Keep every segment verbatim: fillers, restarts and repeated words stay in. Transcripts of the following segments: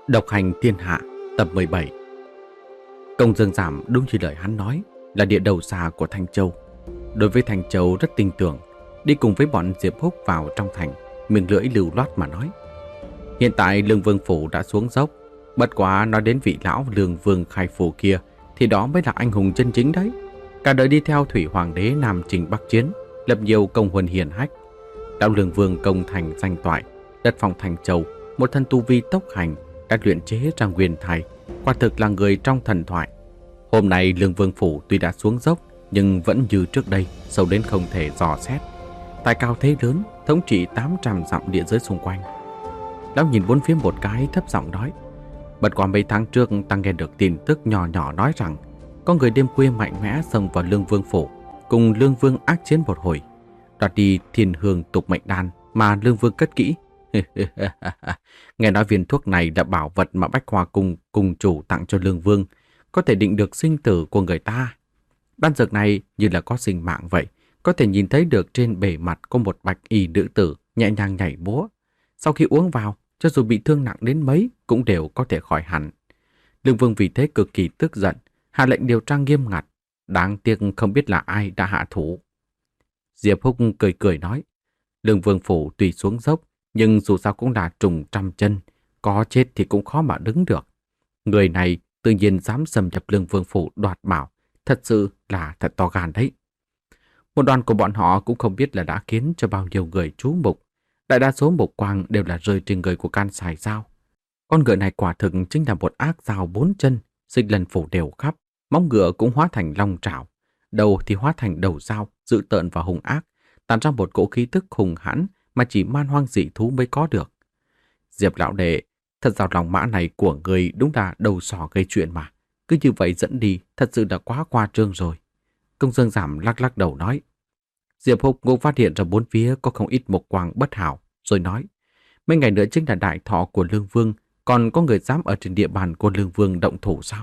Độc hành thiên hạ tập mười bảy. Công Dương Giảm đúng như lời hắn nói, là địa đầu xa của Thanh Châu. Đối với Thanh Châu rất tin tưởng, đi cùng với bọn Diệp Húc vào trong thành, miệng lưỡi lưu loát mà nói. Hiện tại Lương Vương Phủ đã xuống dốc, bất quá nói đến vị lão Lương Vương khai phủ kia thì đó mới là anh hùng chân chính đấy. Cả đời đi theo Thủy Hoàng đế Nam Chinh Bắc Chiến, lập nhiều công huân hiển hách. Lão Lương Vương công thành danh toại, đất phong Thanh Châu, một thân tu vi tốc hành, đã luyện chế ra nguyên thai, quả thực là người trong thần thoại. Hôm nay Lương Vương Phủ tuy đã xuống dốc, nhưng vẫn như trước đây, sâu đến không thể dò xét. Tài cao thế lớn, thống trị tám trăm dặm địa giới xung quanh. Lão nhìn bốn phía một cái, thấp giọng nói: bất quá mấy tháng trước ta nghe được tin tức nhỏ nhỏ nói rằng có người đêm khuya mạnh mẽ xông vào Lương Vương Phủ, cùng Lương Vương ác chiến một hồi, đoạt đi thiên hương tục mệnh đan mà Lương Vương cất kỹ. Nghe nói viên thuốc này là bảo vật mà Bách Hoa Cung cùng chủ tặng cho Lương Vương, có thể định được sinh tử của người ta. Đan dược này như là có sinh mạng vậy, có thể nhìn thấy được trên bề mặt có một bạch y nữ tử nhẹ nhàng nhảy múa. Sau khi uống vào, cho dù bị thương nặng đến mấy cũng đều có thể khỏi hẳn. Lương Vương vì thế cực kỳ tức giận, hạ lệnh điều tra nghiêm ngặt. Đáng tiếc không biết là ai đã hạ thủ. Diệp Húc cười cười nói: Lương Vương Phủ tùy xuống dốc, nhưng dù sao cũng là trùng trăm chân, có chết thì cũng khó mà đứng được. Người này tự nhiên dám xâm nhập Lương Vương Phủ đoạt bảo, thật sự là thật to gan đấy. Một đoàn của bọn họ cũng không biết là đã khiến cho bao nhiêu người chú mục. Đại đa số mục quang đều là rơi trên người của Can Sài Dao. Con ngựa này quả thực chính là một ác dao bốn chân, xích lần phủ đều khắp, móng ngựa cũng hóa thành long trảo, đầu thì hóa thành đầu dao, dữ tợn và hung ác, tản ra một cỗ khí tức hùng hãn mà chỉ man hoang dị thú mới có được. Diệp lão đệ, thật ra lòng mã này của người đúng là đầu sỏ gây chuyện mà, cứ như vậy dẫn đi thật sự là quá khoa trương rồi. Công Dương Giảm lắc lắc đầu nói. Diệp Húc cũng phát hiện ra bốn phía có không ít mục quang bất hảo, rồi nói: mấy ngày nữa chính là đại thọ của Lương Vương, còn có người dám ở trên địa bàn của Lương Vương động thủ sao?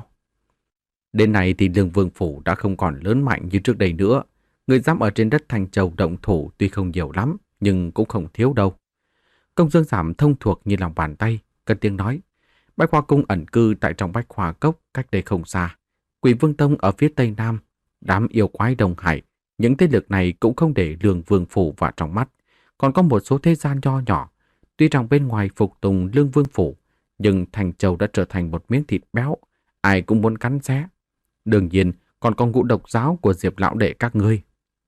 Đến nay thì Lương Vương Phủ đã không còn lớn mạnh như trước đây nữa. Người dám ở trên đất Thanh Châu động thủ tuy không nhiều lắm, nhưng cũng không thiếu đâu. Công Dương Giảm thông thuộc như lòng bàn tay, cất tiếng nói: Bách Hoa Cung ẩn cư tại trong Bách Hoa Cốc cách đây không xa, Quỷ Vương Tông ở phía tây nam, đám yêu quái Đông Hải, những thế lực này cũng không để Lương Vương Phủ vào trong mắt. Còn có một số thế gian nho nhỏ, tuy rằng bên ngoài phục tùng Lương Vương Phủ, nhưng Thanh Châu đã trở thành một miếng thịt béo, ai cũng muốn cắn xé. Đương nhiên còn có Ngũ Độc Giáo của Diệp lão đệ các ngươi.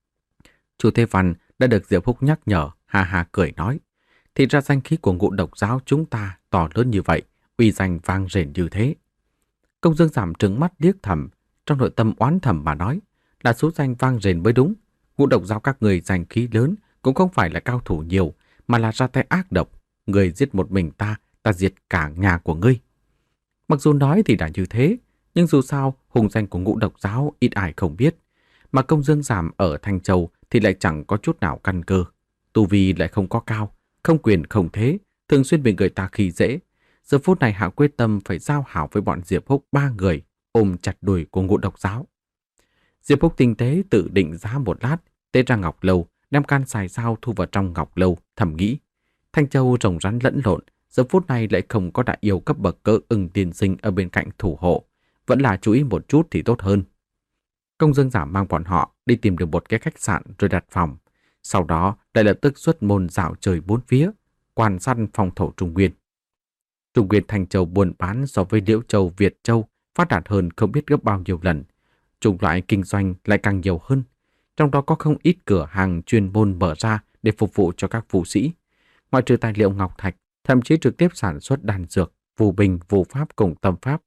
Chu Thế Văn đã được Diệp Húc nhắc nhở, ha ha cười nói: thì ra danh khí của Ngũ Độc Giáo chúng ta to lớn như vậy, uy danh vang rền như thế. Công Dương Giảm trừng mắt liếc thầm, trong nội tâm oán thầm mà nói: là số danh vang rền mới đúng. Ngũ Độc Giáo các người danh khí lớn cũng không phải là cao thủ nhiều, mà là ra tay ác độc. Người giết một mình ta, ta diệt cả nhà của ngươi. Mặc dù nói thì đã như thế, nhưng dù sao hùng danh của Ngũ Độc Giáo ít ai không biết, mà Công Dương Giảm ở Thanh Châu thì lại chẳng có chút nào căn cơ. Tu vi lại không có cao, không quyền không thế, thường xuyên bị người ta khi dễ. Giờ phút này hạ quyết tâm phải giao hảo với bọn Diệp Húc ba người, ôm chặt đùi của Ngũ Độc Giáo. Diệp Húc tinh tế tự định giá một lát, tế ra ngọc lâu, đem Can Sài Dao thu vào trong ngọc lâu, thầm nghĩ: Thanh Châu rồng rắn lẫn lộn, giờ phút này lại không có đại yêu cấp bậc cỡ Ưng tiên sinh ở bên cạnh thủ hộ, vẫn là chú ý một chút thì tốt hơn. Công Dương Giảm mang bọn họ đi tìm được một cái khách sạn rồi đặt phòng, sau đó lại lập tức xuất môn dạo trời bốn phía, quan sát phong thổ Trung Nguyên. Trung Nguyên Thanh Châu buôn bán so với Liễu Châu, Việt Châu phát đạt hơn không biết gấp bao nhiêu lần. Chủng loại kinh doanh lại càng nhiều hơn, trong đó có không ít cửa hàng chuyên môn mở ra để phục vụ cho các vũ sĩ. Ngoại trừ tài liệu ngọc thạch, thậm chí trực tiếp sản xuất đan dược, phù bình, phù pháp cùng tâm pháp.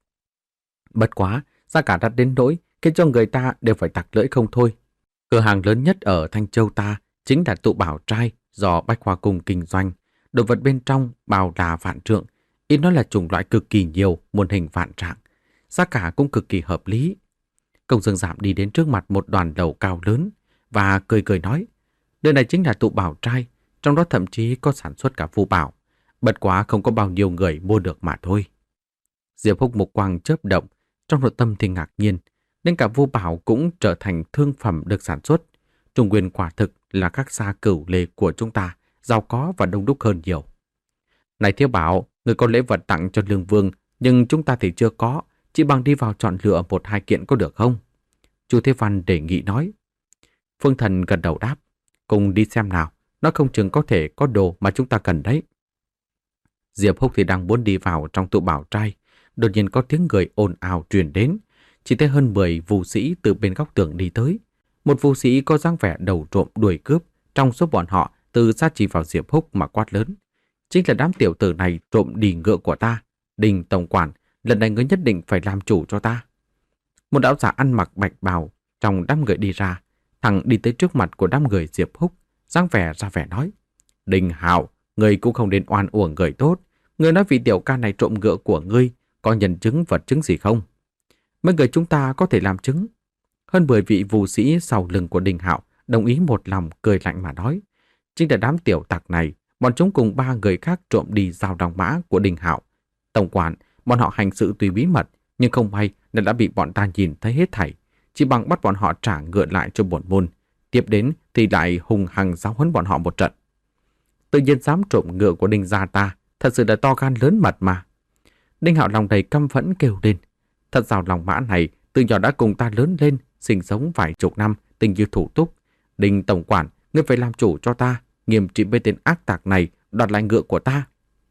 Bất quá, giá cả đắt đến nỗi khiến cho người ta đều phải tặc lưỡi không thôi. Cửa hàng lớn nhất ở Thanh Châu ta chính là tụ bảo trai do Bách Hoa Cung kinh doanh. Đồ vật bên trong bao là vạn trượng, ít nói là chủng loại cực kỳ nhiều, muôn hình vạn trạng. Giá cả cũng cực kỳ hợp lý. Công Dương Giảm đi đến trước mặt một đoàn lầu cao lớn và cười cười nói: nơi này chính là tụ bảo trai, trong đó thậm chí có sản xuất cả phù bảo, bất quá không có bao nhiêu người mua được mà thôi. Diệp Húc mục quang chớp động, trong nội tâm thì ngạc nhiên, nên cả phù bảo cũng trở thành thương phẩm được sản xuất. Trung Nguyên quả thực là các xa cửu lê của chúng ta, giàu có và đông đúc hơn nhiều. Này Thiếu Bảo, người có lễ vật tặng cho Lương Vương Nhưng chúng ta thì chưa có, chỉ bằng đi vào chọn lựa một hai kiện có được không? Chu Thế Văn đề nghị nói. Phương Thần gật đầu đáp. Cùng đi xem nào, nó không chừng có thể có đồ mà chúng ta cần đấy. Diệp Húc thì đang muốn đi vào trong tụ bảo trai. Đột nhiên có tiếng người ồn ào truyền đến. Chỉ thấy hơn mười vũ sĩ từ bên góc tường đi tới. Một vũ sĩ có dáng vẻ đầu trộm đuổi cướp. Trong số bọn họ từ xa chỉ vào Diệp Húc mà quát lớn. Chính là đám tiểu tử này trộm đi ngựa của ta. Đình tổng quản, lần này ngươi nhất định phải làm chủ cho ta. Một đạo giả ăn mặc bạch bào trong đám người đi ra, thẳng đi tới trước mặt của đám người Diệp Húc, dáng vẻ ra vẻ nói. Đình Hạo, ngươi cũng không nên oan uổng người tốt. Ngươi nói vị tiểu ca này trộm ngựa của ngươi, có nhân chứng vật chứng gì không? Mấy người chúng ta có thể làm chứng. Hơn mười vị vũ sĩ sau lưng của Đình Hạo đồng ý một lòng cười lạnh mà nói. Chính là đám tiểu tặc này, bọn chúng cùng ba người khác trộm đi giao đồng mã của Đình Hạo. Tổng quản, bọn họ hành sự tùy bí mật, nhưng không may là đã bị bọn ta nhìn thấy hết thảy. Chỉ bằng bắt bọn họ trả ngựa lại cho bổn môn. Tiếp đến thì lại hùng hăng giáo huấn bọn họ một trận. Tự nhiên dám trộm ngựa của Đinh gia ta, thật sự là to gan lớn mật mà. Đinh Hạo lòng đầy căm phẫn kêu lên. Thật sao lòng mã này từ nhỏ đã cùng ta lớn lên, sinh sống vài chục năm, tình như thủ túc. Đinh tổng quản, ngươi phải làm chủ cho ta, nghiêm trị với tên ác tặc này, đoạt lại ngựa của ta.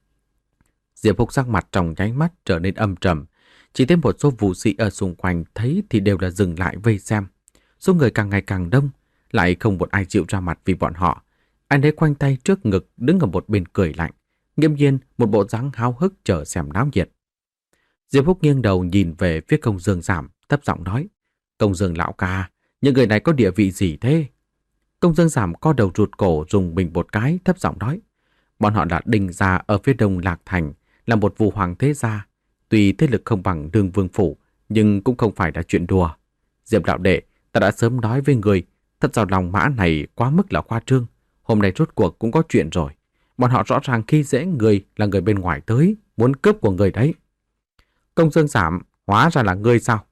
Diệp Húc sắc mặt trong nháy mắt trở nên âm trầm. Chỉ thêm một số vũ sĩ ở xung quanh thấy thì đều là dừng lại vây xem. Số người càng ngày càng đông, lại không một ai chịu ra mặt vì bọn họ. Anh ấy khoanh tay trước ngực, đứng ở một bên cười lạnh, nghiêm nhiên một bộ dáng háo hức chờ xem náo nhiệt. Diệp Húc nghiêng đầu nhìn về phía Công Dương Giảm, thấp giọng nói: Công Dương lão ca, những người này có địa vị gì thế? Công Dương Giảm co đầu rụt cổ, dùng mình một cái, thấp giọng nói: Bọn họ là Đinh gia ở phía đông Lạc Thành, là một vụ hoàng thế gia. Tuy thế lực không bằng Đương Vương phủ, nhưng cũng không phải là chuyện đùa. Diệp lão đệ, ta đã sớm nói với người, thật ra lòng mã này quá mức là khoa trương. Hôm nay rốt cuộc cũng có chuyện rồi. Bọn họ rõ ràng khi dễ người là người bên ngoài tới, muốn cướp của người đấy. Công Dương Giảm, hóa ra là ngươi sao?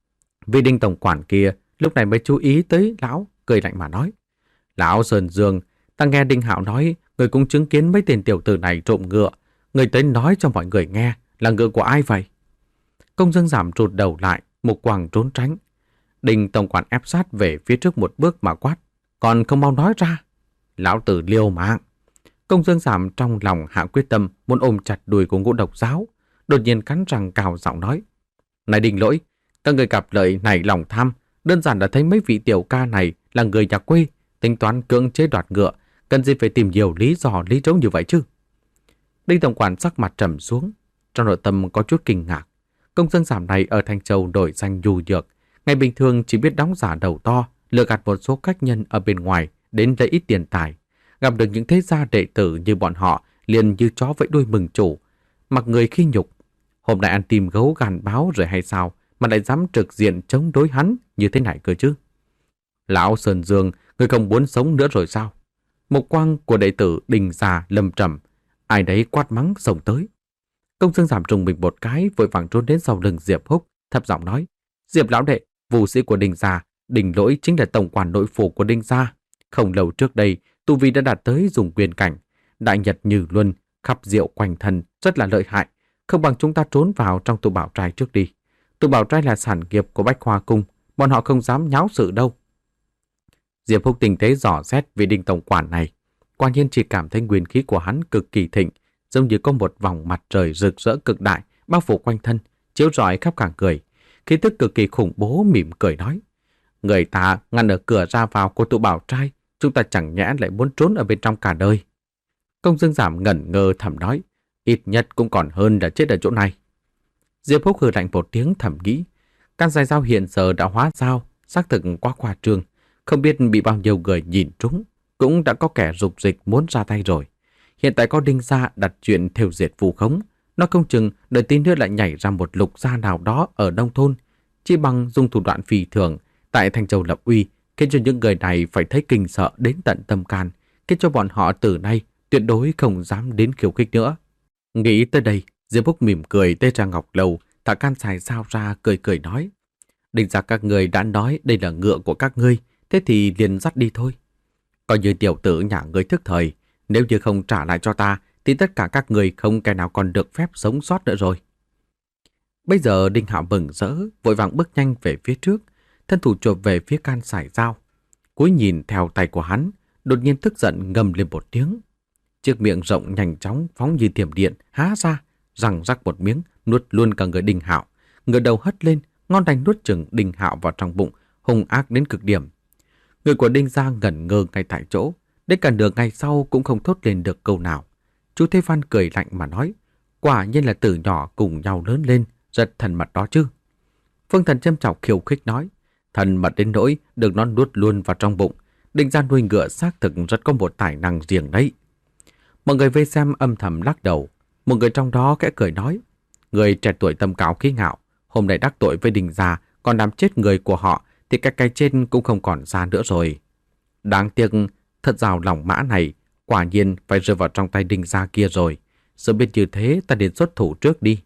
Vị Đinh tổng quản kia lúc này mới chú ý tới lão, cười lạnh mà nói: Lão Sơn Dương, ta nghe Đinh Hạo nói, người cũng chứng kiến mấy tên tiểu tử này trộm ngựa. Người tới nói cho mọi người nghe, là ngựa của ai vậy? Công Dương Giảm rụt đầu lại, mục quang trốn tránh. Đinh tổng quản ép sát về phía trước một bước mà quát: Còn không mau nói ra. Lão tử liều mạng. Công Dương Giảm trong lòng hạ quyết tâm muốn ôm chặt đùi của Ngũ Độc Giáo, đột nhiên cắn răng cào giọng nói: Này Đinh Lỗi, các người gặp lợi này lòng tham, đơn giản là thấy mấy vị tiểu ca này là người nhà quê, tính toán cưỡng chế đoạt ngựa, cần gì phải tìm nhiều lý do lý trống như vậy chứ? Đinh tổng quản sắc mặt trầm xuống, trong nội tâm có chút kinh ngạc. Công Dương Giảm này ở Thanh Châu đổi danh nhu nhược, ngày bình thường chỉ biết đóng giả đầu to, lừa gạt một số khách nhân ở bên ngoài đến lấy ít tiền tài. Gặp được những thế gia đệ tử như bọn họ liền như chó vẫy đuôi mừng chủ, mặc người khi nhục. Hôm nay ăn tìm gấu gàn báo rồi hay sao mà lại dám trực diện chống đối hắn như thế này cơ chứ? Lão Sơn Dương, người không muốn sống nữa rồi sao? Mục quang của đệ tử Đình già lâm trầm, ai đấy quát mắng xông tới. Công Dương Giảm trùng mình một cái, vội vàng trốn đến sau lưng Diệp Húc, thấp giọng nói: Diệp lão đệ, vũ sĩ của Đình gia, Đình Lỗi chính là tổng quản nội phủ của Đinh gia. Không lâu trước đây, tu vi đã đạt tới dùng quyền cảnh, đại nhật như luân, khắp diệu quanh thân, rất là lợi hại. Không bằng chúng ta trốn vào trong tụ bảo trai trước đi. Tụ bảo trai là sản nghiệp của Bách Hoa Cung, bọn họ không dám nháo sự đâu. Diệp Húc tình tế dò xét vị Đinh tổng quản này, quả nhiên chỉ cảm thấy nguyên khí của hắn cực kỳ thịnh, giống như có một vòng mặt trời rực rỡ cực đại bao phủ quanh thân, chiếu rọi khắp cả người. Khí tức cực kỳ khủng bố, mỉm cười nói: Người ta ngăn ở cửa ra vào của tụ bảo trai, chúng ta chẳng nhẽ lại muốn trốn ở bên trong cả đời. Công Dương Giảm ngẩn ngơ thầm nói: Ít nhất cũng còn hơn là chết ở chỗ này. Diệp Húc hừ lạnh một tiếng thầm nghĩ: Căn dài dao hiện giờ đã hóa dao, xác thực quá khoa trương, không biết bị bao nhiêu người nhìn trúng, cũng đã có kẻ dục dịch muốn ra tay rồi. Hiện tại có Đinh gia đặt chuyện thêu diệt phù khống, nó không chừng đợi tí nữa lại nhảy ra một lục gia nào đó ở nông thôn, chỉ bằng dùng thủ đoạn phi thường tại Thanh Châu lập uy, khiến cho những người này phải thấy kinh sợ đến tận tâm can, khiến cho bọn họ từ nay tuyệt đối không dám đến khiêu khích nữa. Nghĩ tới đây, Diệp Húc mỉm cười tê ra ngọc lầu, thả can xài dao ra, cười cười nói: Đinh gia các người đã nói đây là ngựa của các ngươi, thế thì liền dắt đi thôi. Coi như tiểu tử nhà ngươi thức thời, nếu như không trả lại cho ta, thì tất cả các người không kẻ nào còn được phép sống sót nữa rồi. Bây giờ Đinh Hạo mừng rỡ, vội vàng bước nhanh về phía trước, thân thủ chộp về phía can sải dao. Cúi nhìn theo tay của hắn, đột nhiên tức giận ngầm lên một tiếng. Chiếc miệng rộng nhanh chóng phóng như thiểm điện há ra, răng rắc một miếng, nuốt luôn cả người Đinh Hạo. Ngửa đầu hất lên, ngon đành nuốt chửng Đinh Hạo vào trong bụng, hung ác đến cực điểm. Người của Đinh gia ngẩn ngơ ngay tại chỗ, đến cả nửa ngày sau cũng không thốt lên được câu nào. Chú Thế Văn cười lạnh mà nói, quả nhiên là từ nhỏ cùng nhau lớn lên, rất thân mật đó chứ. Phương Thần châm chọc khiêu khích nói, thân mật đến nỗi được nó nuốt luôn vào trong bụng. Đinh gia nuôi ngựa xác thực rất có một tài năng riêng đấy. Mọi người vây xem âm thầm lắc đầu. Một người trong đó khẽ cười nói, người trẻ tuổi tâm cao khí ngạo, hôm nay đắc tội với Đinh gia, còn làm chết người của họ thì cái cái trên cũng không còn ra nữa rồi. Đáng tiếc, thật rào lòng mã này quả nhiên phải rơi vào trong tay Đinh gia kia rồi. Sớm biết như thế ta đến xuất thủ trước đi.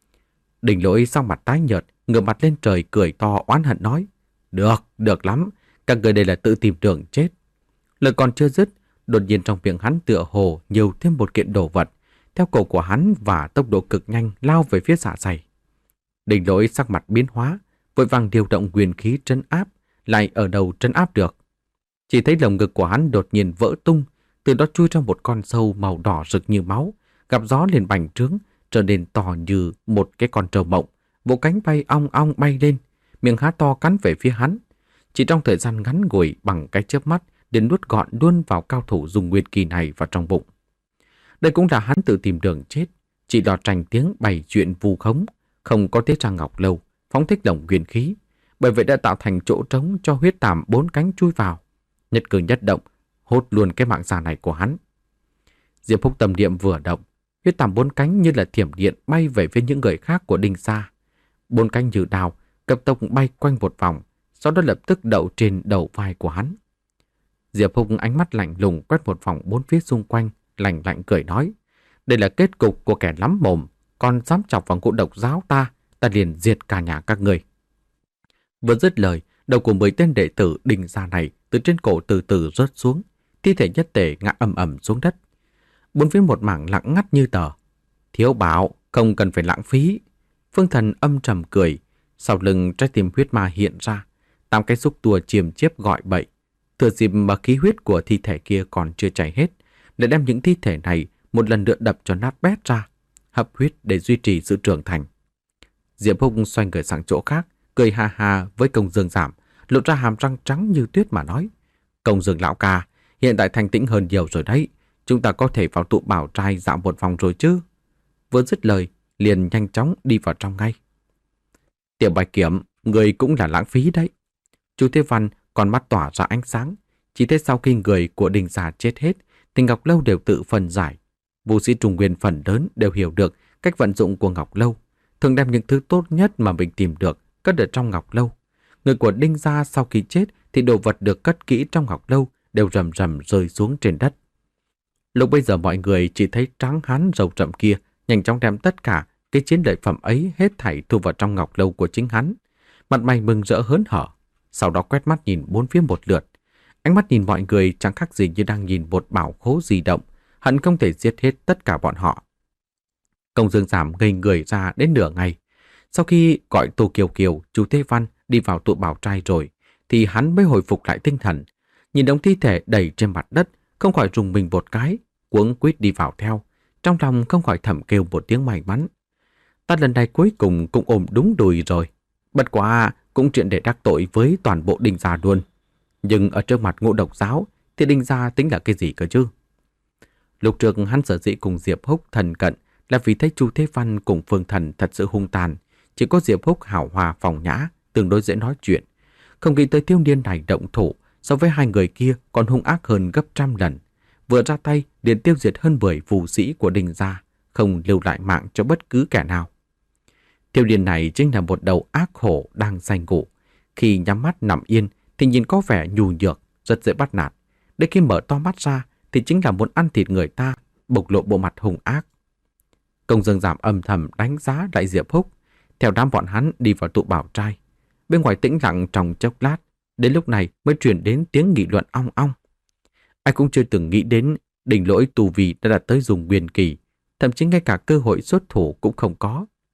Đinh Lỗi sau mặt tái nhợt, ngửa mặt lên trời cười to oán hận nói, được, được lắm, các người đây là tự tìm đường chết. Lời còn chưa dứt, đột nhiên trong miệng hắn tựa hồ nhiều thêm một kiện đồ vật, theo cổ của hắn và tốc độ cực nhanh lao về phía dạ dày. Đinh Lỗi sắc mặt biến hóa, vội vàng điều động quyền khí trấn áp, lại ở đầu trấn áp được. Chỉ thấy lồng ngực của hắn đột nhiên vỡ tung, từ đó chui ra một con sâu màu đỏ rực như máu, gặp gió liền bành trướng, trở nên to như một cái con trâu mộng, vỗ cánh bay ong ong bay lên, miệng há to cắn về phía hắn. Chỉ trong thời gian ngắn ngủi bằng cái chớp mắt, đến nuốt gọn luôn vào cao thủ dùng nguyên kỳ này vào trong bụng. Đây cũng là hắn tự tìm đường chết, chỉ lo tranh tiếng bày chuyện vu khống, không có tiết ra ngọc lâu, phóng thích lồng nguyên khí, bởi vậy đã tạo thành chỗ trống cho huyết tàm bốn cánh chui vào. Nhất cử nhất động, hốt luôn cái mạng già này của hắn. Diệp Húc tâm niệm vừa động, huyết tàm bốn cánh như là thiểm điện bay về phía những người khác của Đinh gia. Bốn cánh như đào, cấp tốc bay quanh một vòng, sau đó lập tức đậu trên đầu vai của hắn. Diệp Húc ánh mắt lạnh lùng quét một vòng bốn phía xung quanh, lạnh lạnh cười nói, đây là kết cục của kẻ lắm mồm, còn dám chọc vào ngũ độc giáo ta, ta liền diệt cả nhà các người. Vừa dứt lời, đầu của mười tên đệ tử Đinh gia này từ trên cổ từ từ rớt xuống, thi thể nhất tề ngã ầm ầm xuống đất. Bốn phía một mảng lặng ngắt như tờ. Thiếu bảo, không cần phải lãng phí. Phương Thần âm trầm cười, sau lưng trái tim huyết ma hiện ra, tám cái xúc tua chiêm chiếp gọi bậy. Thừa dịp mà khí huyết của thi thể kia còn chưa chảy hết, để đem những thi thể này một lần nữa đập cho nát bét ra, hấp huyết để duy trì sự trưởng thành. Diệp Húc xoay người sang chỗ khác, cười ha ha với Công Dương Giảm, lộ ra hàm răng trắng như tuyết mà nói, Công Dương lão ca, hiện tại thanh tĩnh hơn nhiều rồi đấy, chúng ta có thể vào tụ bảo trai dạo một vòng rồi chứ. Vừa dứt lời, liền nhanh chóng đi vào trong ngay. Tiểu Bạch Kiểm, người cũng là lãng phí đấy. Chu Thế Văn còn mắt tỏa ra ánh sáng, chỉ thấy sau khi người của Đinh gia chết hết, thì Ngọc Lâu đều tự phân giải. Vũ sĩ Trung Nguyên phần lớn đều hiểu được cách vận dụng của Ngọc Lâu, thường đem những thứ tốt nhất mà mình tìm được cất ở trong Ngọc Lâu. Người của Đinh gia sau khi chết thì đồ vật được cất kỹ trong Ngọc Lâu đều rầm rầm rơi xuống trên đất. Lúc bây giờ mọi người chỉ thấy tráng hán râu rậm kia nhanh chóng đem tất cả cái chiến lợi phẩm ấy hết thảy thu vào trong Ngọc Lâu của chính hắn. Mặt mày mừng rỡ hớn hở, sau đó quét mắt nhìn bốn phía một lượt. Ánh mắt nhìn mọi người chẳng khác gì như đang nhìn một bảo khố di động, hận không thể giết hết tất cả bọn họ. Công Dương Giảm ngây người ra đến nửa ngày. Sau khi gọi Tô Kiều Kiều, chú Thế Văn đi vào tụ bảo trai rồi, thì hắn mới hồi phục lại tinh thần. Nhìn đống thi thể đầy trên mặt đất, không khỏi rùng mình một cái, cuống quýt đi vào theo. Trong lòng không khỏi thầm kêu một tiếng may mắn. Ta lần này cuối cùng cũng ôm đúng đùi rồi. Bất quá cũng chuyện để đắc tội với toàn bộ Đinh gia luôn. Nhưng ở trước mặt Ngũ Độc giáo thì Đinh gia tính là cái gì cơ chứ? Lúc trước hắn sở dĩ cùng Diệp Húc thần cận là vì thấy Chu Thế Văn cùng Phương Thần thật sự hung tàn. Chỉ có Diệp Húc hảo hòa phòng nhã, tương đối dễ nói chuyện. Không nghĩ tới thiếu niên này động thủ so với hai người kia còn hung ác hơn gấp trăm lần. Vừa ra tay liền tiêu diệt hơn mười vũ sĩ của Đinh gia, không lưu lại mạng cho bất cứ kẻ nào. Thiếu niên này chính là một đầu ác hổ đang say ngủ. Khi nhắm mắt nằm yên thì nhìn có vẻ nhu nhược, rất dễ bắt nạt. Đến khi mở to mắt ra thì chính là muốn ăn thịt người ta, bộc lộ bộ mặt hung ác. Công Dương Giảm âm thầm đánh giá lại Diệp Húc, theo đám bọn hắn đi vào tụ bảo trai. Bên ngoài tĩnh lặng trong chốc lát, đến lúc này mới truyền đến tiếng nghị luận ong ong. Ai cũng chưa từng nghĩ đến Đỉnh Lỗi tu vi đã đạt tới dùng nguyên kỳ, thậm chí ngay cả cơ hội xuất thủ cũng không có,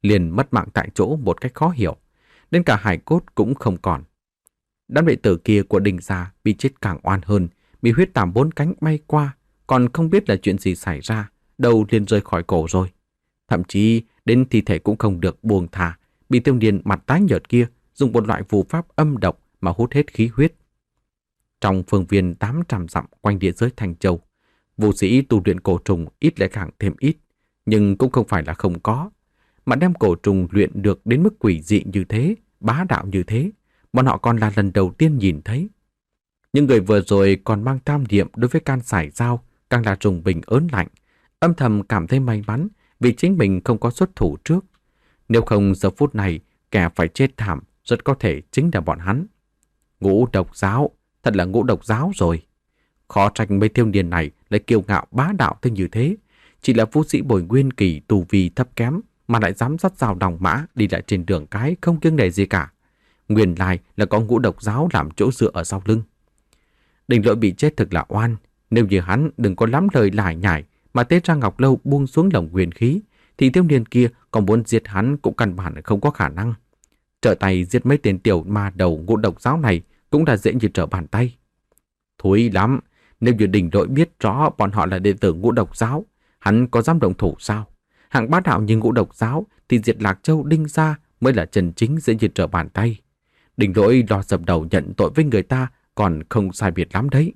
liền mất mạng tại chỗ một cách khó hiểu, đến cả hài cốt cũng không còn. Đám đệ tử kia của Đinh gia bị chết càng oan hơn, bị huyết tàm bốn cánh bay qua, còn không biết là chuyện gì xảy ra, đầu liền rơi khỏi cổ rồi. Thậm chí đến thi thể cũng không được buông thả, bị Tiêu Điền mặt tái nhợt kia dùng một loại phù pháp âm độc mà hút hết khí huyết. Trong phương viên tám trăm dặm quanh địa giới Thanh Châu, vũ sĩ tu luyện cổ trùng ít lại càng thêm ít, nhưng cũng không phải là không có. Mà đem cổ trùng luyện được đến mức quỷ dị như thế, bá đạo như thế, bọn họ còn là lần đầu tiên nhìn thấy. Những người vừa rồi còn mang tham niệm đối với can sải dao, càng là trùng bình ớn lạnh, âm thầm cảm thấy may mắn vì chính mình không có xuất thủ trước. Nếu không giờ phút này, kẻ phải chết thảm rất có thể chính là bọn hắn. Ngũ độc giáo, thật là ngũ độc giáo rồi. Khó trách mấy Tiêu Điền này lại kiêu ngạo bá đạo tới như thế. Chỉ là vũ sĩ bồi nguyên kỳ tu vi thấp kém mà lại dám dắt dao đồng mã đi lại trên đường cái không kiêng nể gì cả. Nguyên lai là có ngũ độc giáo làm chỗ dựa ở sau lưng. Đình Lỗi bị chết thực là oan. Nếu như hắn đừng có lắm lời lải nhải mà Tế Ra Ngọc Lâu buông xuống lồng nguyên khí, thì Tiêu Điền kia còn muốn giết hắn cũng căn bản không có khả năng. Trở tay giết mấy tên tiểu ma đầu ngũ độc giáo này cũng là dễ như trở bàn tay. Thúi lắm, nếu như Đình Lỗi biết rõ bọn họ là đệ tử ngũ độc giáo, hắn có dám động thủ sao? Hạng bá đạo như ngũ độc giáo thì diệt Lạc Châu Đinh gia mới là chân chính dễ như trở bàn tay. Đình Lỗi lo dập đầu nhận tội với người ta còn không sai biệt lắm đấy.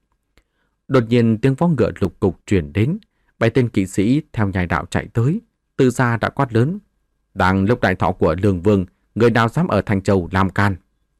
Đột nhiên tiếng vó ngựa lục cục truyền đến, bảy tên kỵ sĩ theo nhai đạo chạy tới, từ xa đã quát lớn: đang lúc đại thọ của Lương Vương, người nào dám ở Thanh Châu làm can?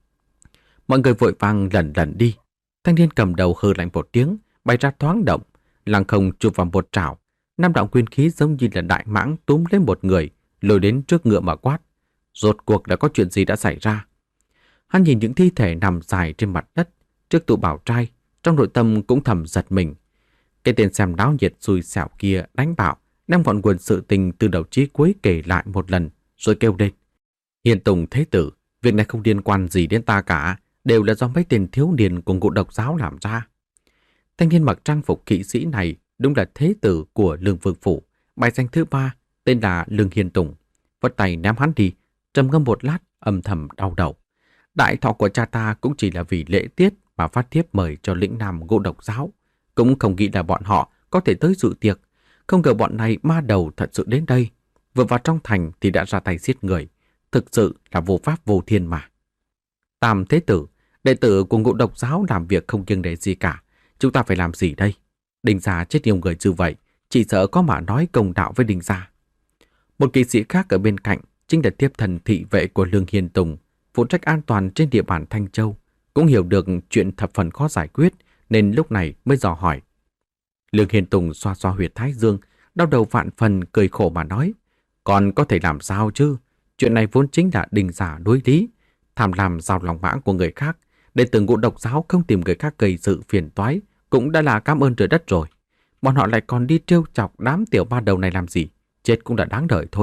Mọi người vội vàng lẩn lẩn đi. Thanh niên cầm đầu hừ lạnh một tiếng, bay ra thoáng động, lăng không chụp vào một trảo, năm đạo nguyên khí giống như là đại mãng túm lên một người, lôi đến trước ngựa mà quát. Rốt cuộc đã có chuyện gì đã xảy ra? Hắn nhìn những thi thể nằm dài trên mặt đất trước tụ bảo trai, trong nội tâm cũng thầm giật mình. Cái tên xem náo nhiệt xui xẻo kia đánh bạo, đem ngọn nguồn sự tình từ đầu chí cuối kể lại một lần, rồi kêu lên: Hiền Tùng thế tử, việc này không liên quan gì đến ta cả, đều là do mấy tên thiếu niên của ngũ độc giáo làm ra. Thanh niên mặc trang phục kỵ sĩ này đúng là thế tử của Lương Vương phủ, bài danh thứ ba, tên là Lương Hiền Tùng. Vất tay ném hắn đi, trầm ngâm một lát, âm thầm đau đầu. Đại thọ của cha ta cũng chỉ là vì lễ tiết mà phát thiếp mời cho lĩnh nam ngũ độc giáo, cũng không nghĩ là bọn họ có thể tới dự tiệc. Không ngờ bọn này ma đầu thật sự đến đây, vừa vào trong thành thì đã ra tay giết người, thực sự là vô pháp vô thiên mà. Tam thế tử, đệ tử của ngũ độc giáo làm việc không kiêng nể gì cả, chúng ta phải làm gì đây? Đinh gia chết nhiều người như vậy, chỉ sợ có mà nói công đạo với Đinh gia. Một kỵ sĩ khác ở bên cạnh chính là tiếp thần thị vệ của Lương Hiền Tùng, phụ trách an toàn trên địa bàn Thanh Châu, cũng hiểu được chuyện thập phần khó giải quyết nên lúc này mới dò hỏi. Lương Hiền Tùng xoa xoa huyệt thái dương, đau đầu vạn phần, cười khổ mà nói: còn có thể làm sao chứ? Chuyện này vốn chính là Đinh gia đối lý, tham lam giao lòng mã của người khác, để từng ngũ độc giáo không tìm người khác gây sự phiền toái cũng đã là cảm ơn trời đất rồi. Bọn họ lại còn đi trêu chọc đám tiểu ba đầu này làm gì? Chết cũng đã đáng đợi thôi.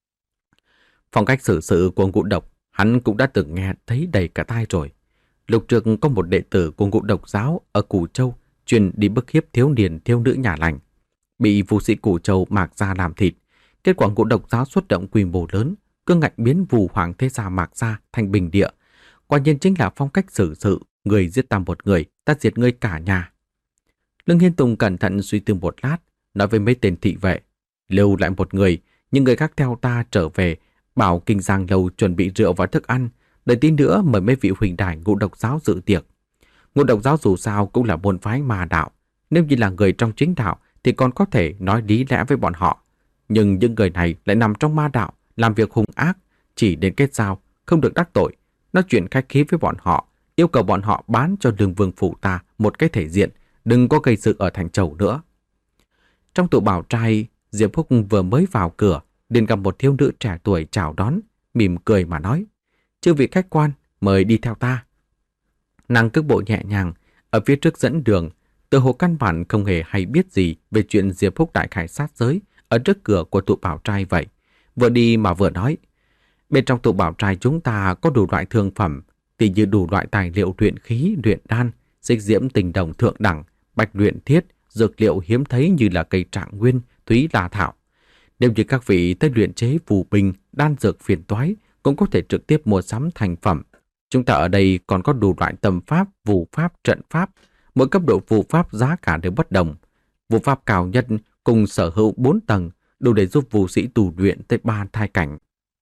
Phong cách xử sự của ngũ độc hắn cũng đã từng nghe thấy đầy cả tai rồi. Lúc trước có một đệ tử của ngũ độc giáo ở Củ Châu chuyên đi bức hiếp thiếu niên thiếu nữ nhà lành, bị vũ sĩ Củ Châu Mạc Gia làm thịt. Kết quả ngũ độc giáo xuất động quy mô lớn, cương ngạnh biến vù hoàng thế gia Mạc Gia thành bình địa. Quả nhiên chính là phong cách xử sự, người giết ta một người, ta diệt ngươi cả nhà. Lương Hiên Tùng cẩn thận suy tư một lát, nói với mấy tên thị vệ: lưu lại một người, những người khác theo ta trở về, bảo Kinh Giang Lâu chuẩn bị rượu và thức ăn, đợi tí nữa mời mấy vị huỳnh đài ngũ độc giáo dự tiệc. Ngũ độc giáo dù sao cũng là môn phái ma đạo, nếu như là người trong chính đạo thì còn có thể nói lý lẽ với bọn họ. Nhưng những người này lại nằm trong ma đạo, làm việc hung ác, chỉ đến kết giao, không được đắc tội. Nói chuyện khách khí với bọn họ, yêu cầu bọn họ bán cho Lương Vương phủ ta một cái thể diện, đừng có gây sự ở Thành Châu nữa. Trong tụ bảo trai, Diệp Húc vừa mới vào cửa, liền gặp một thiếu nữ trẻ tuổi chào đón, mỉm cười mà nói: chư vị khách quan, mời đi theo ta. Nàng cước bộ nhẹ nhàng, ở phía trước dẫn đường, tựa hồ căn bản không hề hay biết gì về chuyện Diệp Húc đại khải sát giới ở trước cửa của tụ bảo trai vậy. Vừa đi mà vừa nói: bên trong tụ bảo trai chúng ta có đủ loại thương phẩm, tỉ như đủ loại tài liệu luyện khí, luyện đan, xích diễm tình đồng thượng đẳng, bạch luyện thiết, dược liệu hiếm thấy như là cây trạng nguyên, thúy la thảo. Nếu như các vị tới luyện chế phù binh, đan dược phiền toái, cũng có thể trực tiếp mua sắm thành phẩm. Chúng ta ở đây còn có đủ loại tâm pháp, phù pháp, trận pháp. Mỗi cấp độ phù pháp giá cả đều bất đồng. Phù pháp cao nhất cùng sở hữu bốn tầng, đủ để giúp phù sĩ tu luyện tới ba thai cảnh.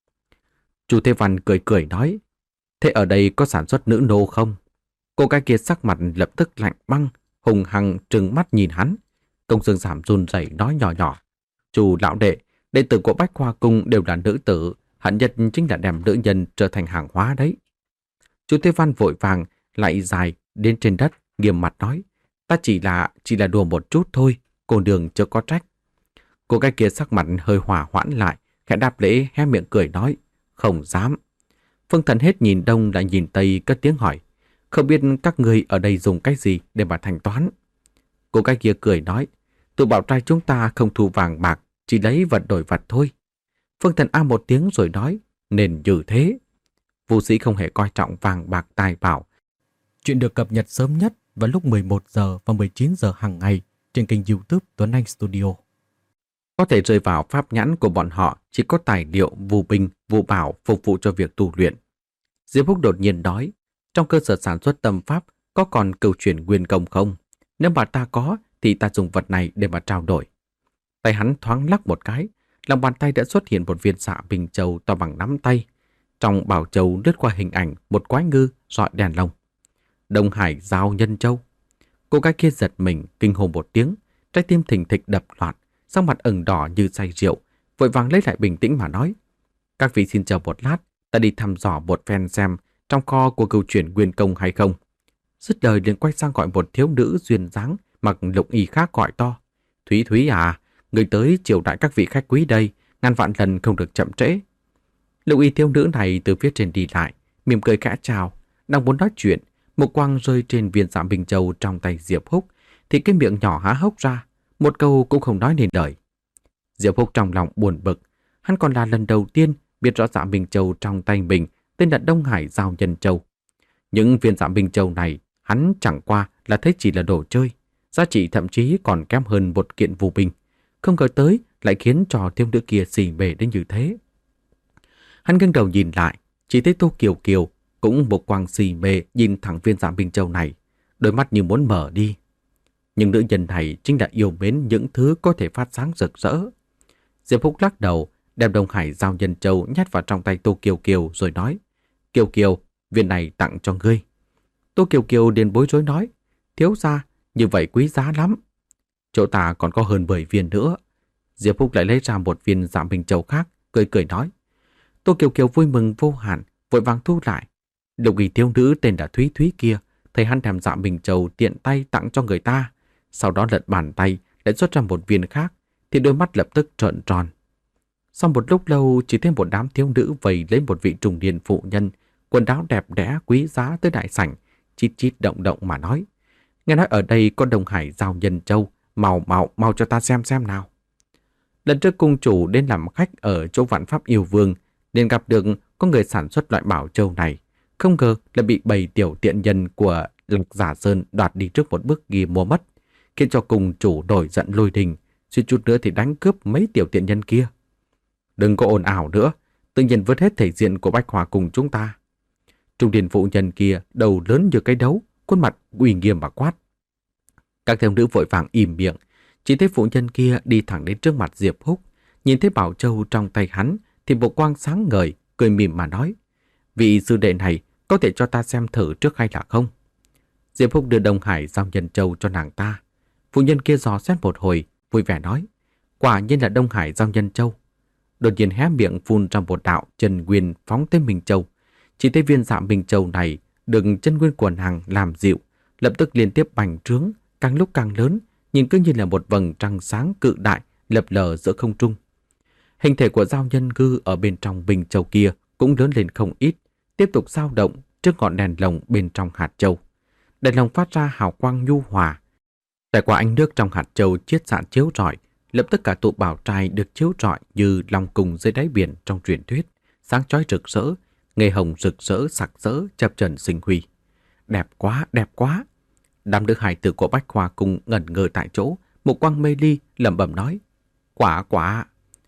Chu Thế Văn cười cười nói, thế ở đây có sản xuất nữ nô không? Cô gái kia sắc mặt lập tức lạnh băng, hùng hăng trừng mắt nhìn hắn. Công Dương Giảm run rẩy nói nhỏ nhỏ, Chu lão đệ, đệ tử của Bách Hoa Cung đều là nữ tử, hẳn nhất chính là đem nữ nhân trở thành hàng hóa đấy. Chu Thế Văn vội vàng lại dài đến trên đất, nghiêm mặt nói, ta chỉ là chỉ là đùa một chút thôi, cô đường chưa có trách. Cô gái kia sắc mặt hơi hỏa hoãn lại, khẽ đáp lễ hé miệng cười nói, không dám. Phương Thần hết nhìn đông lại nhìn tây, cất tiếng hỏi, không biết các người ở đây dùng cái gì để mà thanh toán? Cô gái kia cười nói, tụi bảo trai chúng ta không thu vàng bạc, chỉ lấy vật đổi vật thôi. Phương Thần a một tiếng rồi nói, nên như thế. Vũ sĩ không hề coi trọng vàng bạc tài bảo. Chuyện được cập nhật sớm nhất vào lúc mười một giờ và mười chín giờ hàng ngày trên kênh YouTube Tuấn Anh Studio. Có thể rơi vào pháp nhãn của bọn họ chỉ có tài liệu, phù binh, phù bảo phục vụ cho việc tu luyện. Diệp Húc đột nhiên nói, trong cơ sở sản xuất tâm pháp có còn cửu chuyển nguyên công không? Nếu mà ta có thì ta dùng vật này để mà trao đổi. Tay hắn thoáng lắc một cái, lòng bàn tay đã xuất hiện một viên xạ bình châu to bằng nắm tay. Trong bảo châu lướt qua hình ảnh một quái ngư rọi đèn lồng. Đông Hải Giao Nhân Châu. Cô gái kia giật mình, kinh hồn một tiếng, trái tim thình thịch đập loạn, sắc mặt ửng đỏ như say rượu, vội vàng lấy lại bình tĩnh mà nói, các vị xin chờ một lát, ta đi thăm dò một phen xem trong kho của cửu chuyển nguyên công hay không. Dứt lời liền quay sang gọi một thiếu nữ duyên dáng mặc lục y khác gọi to, Thúy Thúy à, người tới chiều đãi các vị khách quý đây, ngàn vạn lần không được chậm trễ. Lục y thiếu nữ này từ phía trên đi lại, mỉm cười khẽ chào, đang muốn nói chuyện, một quang rơi trên viên Dạ Bình Châu trong tay Diệp Húc, thì cái miệng nhỏ há hốc ra, một câu cũng không nói nên lời. Diệp Húc trong lòng buồn bực, hắn còn là lần đầu tiên biết rõ Dạ Bình Châu trong tay mình tên là Đông Hải Giao Nhân Châu. Những viên Dạ Bình Châu này hắn chẳng qua là thấy chỉ là đồ chơi, giá trị thậm chí còn kém hơn một kiện phù binh, không ngờ tới lại khiến cho thiếu nữ kia xì bề đến như thế. Hắn ngẩng đầu nhìn lại, chỉ thấy Tô Kiều Kiều cũng một quang xì mê nhìn thẳng viên Dạ Bình Châu này, đôi mắt như muốn mở đi. Nhưng nữ nhân này chính là yêu mến những thứ có thể phát sáng rực rỡ. Diệp Húc lắc đầu, đem Đông Hải Giao Nhân Châu nhét vào trong tay Tô Kiều Kiều rồi nói, Kiều Kiều, viên này tặng cho ngươi. Tô Kiều Kiều liền bối rối nói, thiếu gia, như vậy quý giá lắm. Chỗ ta còn có hơn mười viên nữa. Diệp Húc lại lấy ra một viên Dạ Bình Châu khác, cười cười nói. Tô Kiều Kiều vui mừng vô hạn, vội vàng thu lại. Lục y thiếu nữ tên là Thúy Thúy kia, thấy hắn đem Dạ Bình Châu tiện tay tặng cho người ta, sau đó lật bàn tay lại xuất ra một viên khác, thì đôi mắt lập tức trợn tròn. Sau một lúc lâu, chỉ thấy một đám thiếu nữ vây lấy một vị trung niên phụ nhân, quần áo đẹp đẽ quý giá tới đại sảnh, chít chít động động mà nói, nghe nói ở đây có Đông Hải Giao Nhân Châu, mau mau mau cho ta xem xem nào. Lần trước cung chủ đến làm khách ở chỗ Vạn Pháp Yêu Vương, liền gặp được có người sản xuất loại bảo châu này, không ngờ là bị bầy tiểu tiện nhân của Lạc Giả Sơn đoạt đi trước một bước ghi mua mất, khiến cho cung chủ nổi giận lôi đình, suýt chút nữa thì đánh cướp mấy tiểu tiện nhân kia. Đừng có ồn ào nữa, tự nhiên vứt hết thể diện của Bách Hòa cùng chúng ta. Trung niên phụ nhân kia đầu lớn như cái đấu, khuôn mặt uy nghiêm và quát. Các thiếu nữ vội vàng im miệng, chỉ thấy phụ nhân kia đi thẳng đến trước mặt Diệp Húc, nhìn thấy bảo châu trong tay hắn thì bộ quang sáng ngời, cười mỉm mà nói, vị sư đệ này có thể cho ta xem thử trước hay là không? Diệp Húc đưa Đông Hải Giao Nhân Châu cho nàng ta. Phụ nhân kia dò xét một hồi, vui vẻ nói, quả nhiên là Đông Hải Giao Nhân Châu. Đột nhiên hé miệng phun ra một đạo chân nguyên phóng tới Minh Châu. Chỉ thấy viên Dạ Minh Châu này được chân nguyên của nàng làm dịu, lập tức liên tiếp bành trướng, càng lúc càng lớn, nhìn cứ như là một vầng trăng sáng cự đại lập lờ giữa không trung. Hình thể của Giao Nhân Ngư ở bên trong bình châu kia cũng lớn lên không ít, tiếp tục dao động trước ngọn đèn lồng bên trong hạt châu. Đèn lồng phát ra hào quang nhu hòa. Trải qua ánh nước trong hạt châu chiết xạ chiếu rọi, lập tức cả tụ bảo trai được chiếu rọi như long cung dưới đáy biển trong truyền thuyết, sáng chói rực rỡ, ngây hồng rực rỡ sặc sỡ chập chờn sinh huy. Đẹp quá, đẹp quá! Đám nữ hài tử của Bách Khoa Cung ngẩn ngơ tại chỗ, một quang mê ly lẩm bẩm nói, quả quả!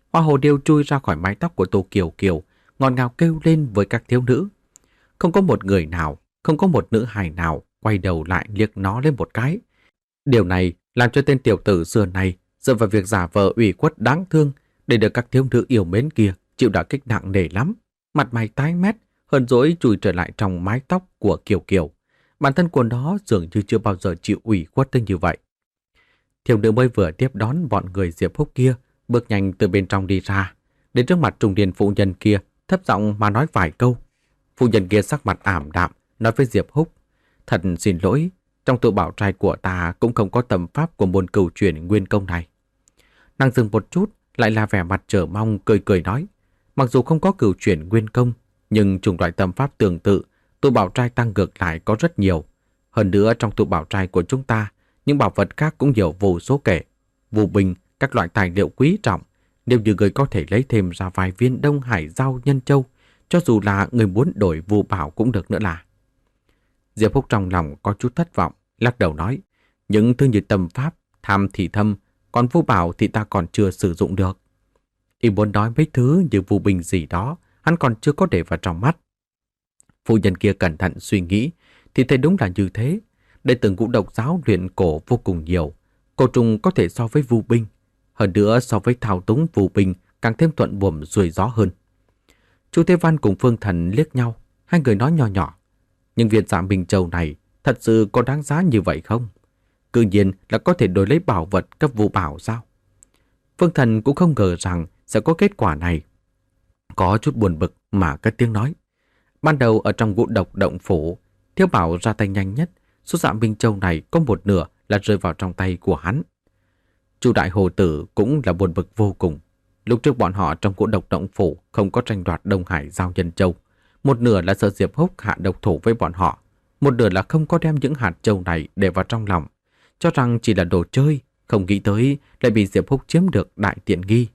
Hoa hồ điêu chui ra khỏi mái tóc của Tô Kiều Kiều, ngọt ngào kêu lên với các thiếu nữ. Không có một người nào, không có một nữ hài nào quay đầu lại liếc nó lên một cái. Điều này làm cho tên tiểu tử xưa này dựa vào việc giả vờ ủy khuất đáng thương để được các thiếu nữ yêu mến kia chịu đả kích nặng nề lắm. Mặt mày tái mét, hờn dỗi chui trở lại trong mái tóc của Kiều Kiều. Bản thân của nó dường như chưa bao giờ chịu ủy khuất tới như vậy. Thiếu nữ mới vừa tiếp đón bọn người Diệp Húc kia, bước nhanh từ bên trong đi ra, đến trước mặt trung niên phụ nhân kia, thấp giọng mà nói vài câu. Phụ nhân kia sắc mặt ảm đạm, nói với Diệp Húc: "Thật xin lỗi, trong tụ bảo trai của ta cũng không có tầm pháp của môn cửu chuyển nguyên công này." Nàng dừng một chút, lại là vẻ mặt chờ mong, cười cười nói: "Mặc dù không có cửu chuyển nguyên công, nhưng chủng loại tầm pháp tương tự, tụ bảo trai tăng ngược lại có rất nhiều. Hơn nữa trong tụ bảo trai của chúng ta, những bảo vật khác cũng nhiều vô số kể. Vũ binh, các loại tài liệu quý trọng, nếu như người có thể lấy thêm ra vài viên Đông Hải Giao Nhân Châu, cho dù là người muốn đổi vũ bảo cũng được nữa là." Diệp Húc trong lòng có chút thất vọng, lắc đầu nói: "Những thứ như tâm pháp, tham thì thâm, còn vũ bảo thì ta còn chưa sử dụng được." Y muốn nói mấy thứ như vũ binh gì đó, hắn còn chưa có để vào trong mắt. Phu nhân kia cẩn thận suy nghĩ, thì thấy đúng là như thế. Đệ tử Ngũ Độc giáo luyện cổ vô cùng nhiều, cổ trùng có thể so với vũ binh, hơn nữa so với thao túng vũ binh càng thêm thuận buồm xuôi gió hơn. Chu Thế Văn cùng Phương Thần liếc nhau, hai người nói nhỏ nhỏ: "Nhưng viên Dạ Minh Châu này thật sự có đáng giá như vậy không? Cứ nhiên là có thể đổi lấy bảo vật cấp vũ bảo sao?" Phương Thần cũng không ngờ rằng sẽ có kết quả này, có chút buồn bực mà cất tiếng nói: "Ban đầu ở trong Ngũ Độc động phủ, Thiếu Bảo ra tay nhanh nhất, số Dạ Minh Châu này có một nửa là rơi vào trong tay của hắn." Chu Đại Hồ Tử cũng là buồn bực vô cùng. Lúc trước bọn họ trong Ngũ Độc động phủ không có tranh đoạt Đông Hải Giao Nhân Châu, một nửa là sợ Diệp Húc hạ độc thủ với bọn họ, một nửa là không có đem những hạt châu này để vào trong lòng, cho rằng chỉ là đồ chơi, không nghĩ tới lại bị Diệp Húc chiếm được đại tiện nghi.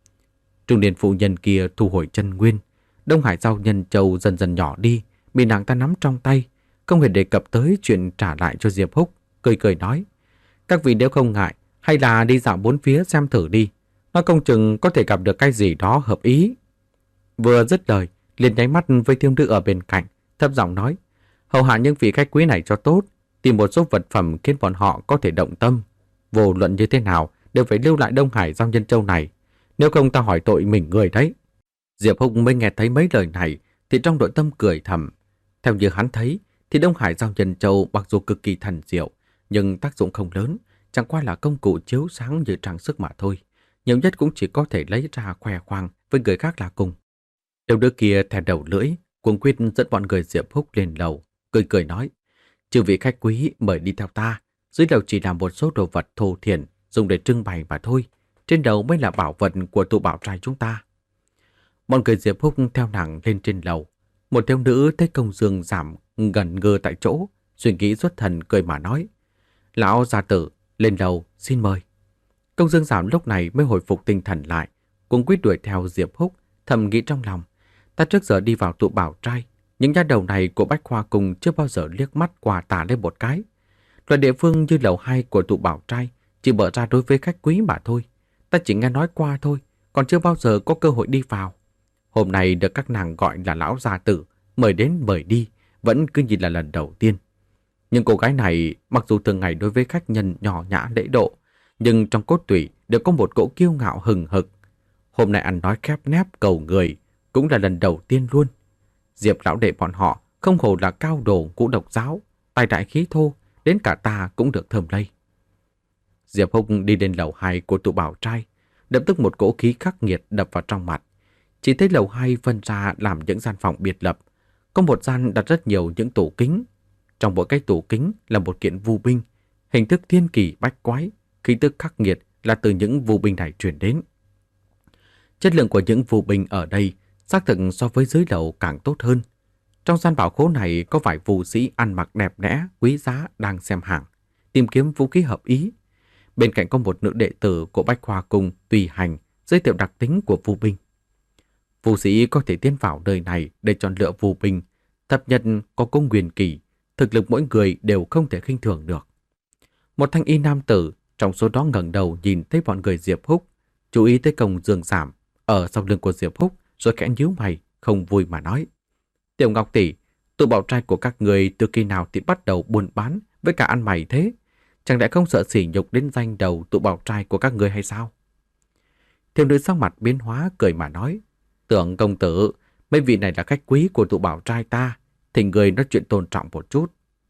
Trung niên phụ nhân kia thu hồi chân nguyên, Đông Hải Giao Nhân Châu dần dần nhỏ đi, bị nàng ta nắm trong tay, không hề đề cập tới chuyện trả lại cho Diệp Húc, cười cười nói: "Các vị nếu không ngại, hay là đi dạo bốn phía xem thử đi, nói không chừng có thể gặp được cái gì đó hợp ý." Vừa dứt lời, liền nháy mắt với thiếu nữ ở bên cạnh, thấp giọng nói: "Hầu hạ những vị khách quý này cho tốt, tìm một số vật phẩm khiến bọn họ có thể động tâm. Vô luận như thế nào đều phải lưu lại Đông Hải Giao Nhân Châu này, nếu không ta hỏi tội mình người đấy." Diệp Húc mới nghe thấy mấy lời này thì trong nội tâm cười thầm. Theo như hắn thấy thì Đông Hải Giao Nhân Châu mặc dù cực kỳ thần diệu, nhưng tác dụng không lớn, chẳng qua là công cụ chiếu sáng như trang sức mà thôi. Nhiều nhất cũng chỉ có thể lấy ra khoe khoang với người khác là cùng. Tiểu đứa kia thè đầu lưỡi, cuống quýt dẫn bọn người Diệp Húc lên lầu, cười cười nói: "Chư vị khách quý mời đi theo ta, dưới lầu chỉ là một số đồ vật thô thiển dùng để trưng bày mà thôi, trên đầu mới là bảo vật của tụ bảo trai chúng ta." Bọn người Diệp Húc theo nàng lên trên lầu. Một thiếu nữ thấy Công Dương Giảm gần ngơ tại chỗ, suy nghĩ xuất thần cười mà nói: "Lão gia tử, lên lầu, xin mời." Công Dương Giảm lúc này mới hồi phục tinh thần lại, cũng quyết đuổi theo Diệp Húc, thầm nghĩ trong lòng: ta trước giờ đi vào tụ bảo trai, những nha đầu này của Bách Khoa Cung chưa bao giờ liếc mắt qua tà lên một cái. Loại địa phương như lầu hai của tụ bảo trai chỉ mở ra đối với khách quý mà thôi. Ta chỉ nghe nói qua thôi, còn chưa bao giờ có cơ hội đi vào. Hôm nay được các nàng gọi là lão gia tử, mời đến mời đi, vẫn cứ như là lần đầu tiên. Nhưng cô gái này mặc dù thường ngày đối với khách nhân nhỏ nhã lễ độ, nhưng trong cốt tủy đều có một cỗ kiêu ngạo hừng hực. Hôm nay ăn nói khép nép cầu người, cũng là lần đầu tiên luôn. Diệp lão đệ bọn họ không hổ là cao đồ Ngũ Độc giáo, tài đại khí thô, đến cả ta cũng được thơm lây. Diệp Húc đi đến lầu hai của tụ bảo trai, lập tức một cỗ khí khắc nghiệt đập vào trong mặt. Chỉ thấy lầu hai phân ra làm những gian phòng biệt lập, có một gian đặt rất nhiều những tủ kính. Trong mỗi cái tủ kính là một kiện vu binh, hình thức thiên kỳ bách quái, khí tức khắc nghiệt là từ những vu binh này truyền đến. Chất lượng của những vu binh ở đây xác thực so với dưới lầu càng tốt hơn. Trong gian bảo khố này có vài vu sĩ ăn mặc đẹp đẽ, quý giá đang xem hàng, tìm kiếm vũ khí hợp ý. Bên cạnh có một nữ đệ tử của Bách Khoa Cung tùy hành giới thiệu đặc tính của vu binh. Vu sĩ có thể tiến vào nơi này để chọn lựa vu binh, thập nhất có công nguyên kỳ, thực lực mỗi người đều không thể khinh thường được. Một thanh y nam tử trong số đó ngẩng đầu nhìn thấy bọn người Diệp Húc, chú ý tới Công Dương Giảm, ở sau lưng của Diệp Húc rồi khẽ nhíu mày, không vui mà nói. Tiểu Ngọc tỷ, tụi bảo trai của các người từ khi nào thì bắt đầu buôn bán với cả ăn mày thế? Chẳng lẽ không sợ sỉ nhục đến danh đầu tụi bảo trai của các người hay sao? Thiếu nữ sắc mặt biến hóa cười mà nói. Tưởng công tử, mấy vị này là khách quý của tụi bảo trai ta, thì người nói chuyện tôn trọng một chút.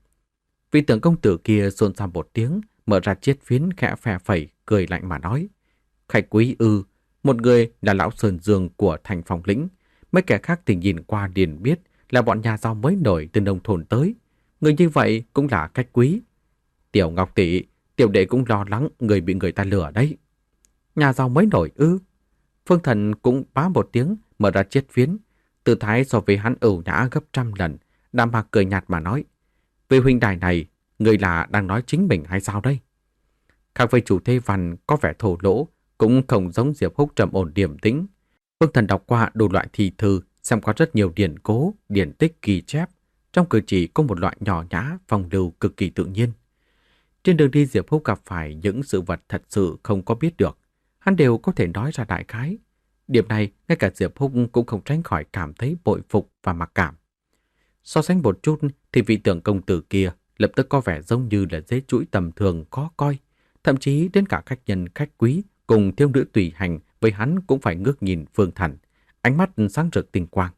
Vị tưởng công tử kia xôn xao một tiếng, mở ra chiếc phiến khẽ phè phẩy, cười lạnh mà nói. Khách quý ư, một người là lão Sơn Dương của thành Phong Lĩnh, mấy kẻ khác thì nhìn qua liền biết là bọn nhà giàu mới nổi từ nông thôn tới. Người như vậy cũng là khách quý. Tiểu Ngọc tỷ, tiểu đệ cũng lo lắng người bị người ta lừa đấy. Nhà giàu mới nổi ư? Phương Thần cũng bá một tiếng, mở ra chiếc phiến. Tư thái so với hắn ưu nhã gấp trăm lần, đạm bạc cười nhạt mà nói. Về huynh đài này, người là đang nói chính mình hay sao đây? Khác với chủ Thế Văn có vẻ thổ lỗ, cũng không giống Diệp Húc trầm ổn điềm tĩnh. Phương Thần đọc qua đủ loại thi thư, xem có rất nhiều điển cố, điển tích ghi chép. Trong cử chỉ có một loại nhỏ nhã, phong lưu cực kỳ tự nhiên. Trên đường đi Diệp Húc gặp phải những sự vật thật sự không có biết được. Hắn đều có thể nói ra đại khái. Điểm này, ngay cả Diệp Húc cũng không tránh khỏi cảm thấy bội phục và mặc cảm. So sánh một chút thì vị tưởng công tử kia lập tức có vẻ giống như là dế chuỗi tầm thường khó coi. Thậm chí đến cả khách nhân khách quý cùng thiếu nữ tùy hành với hắn cũng phải ngước nhìn Phương Thần, ánh mắt sáng rực tinh quang.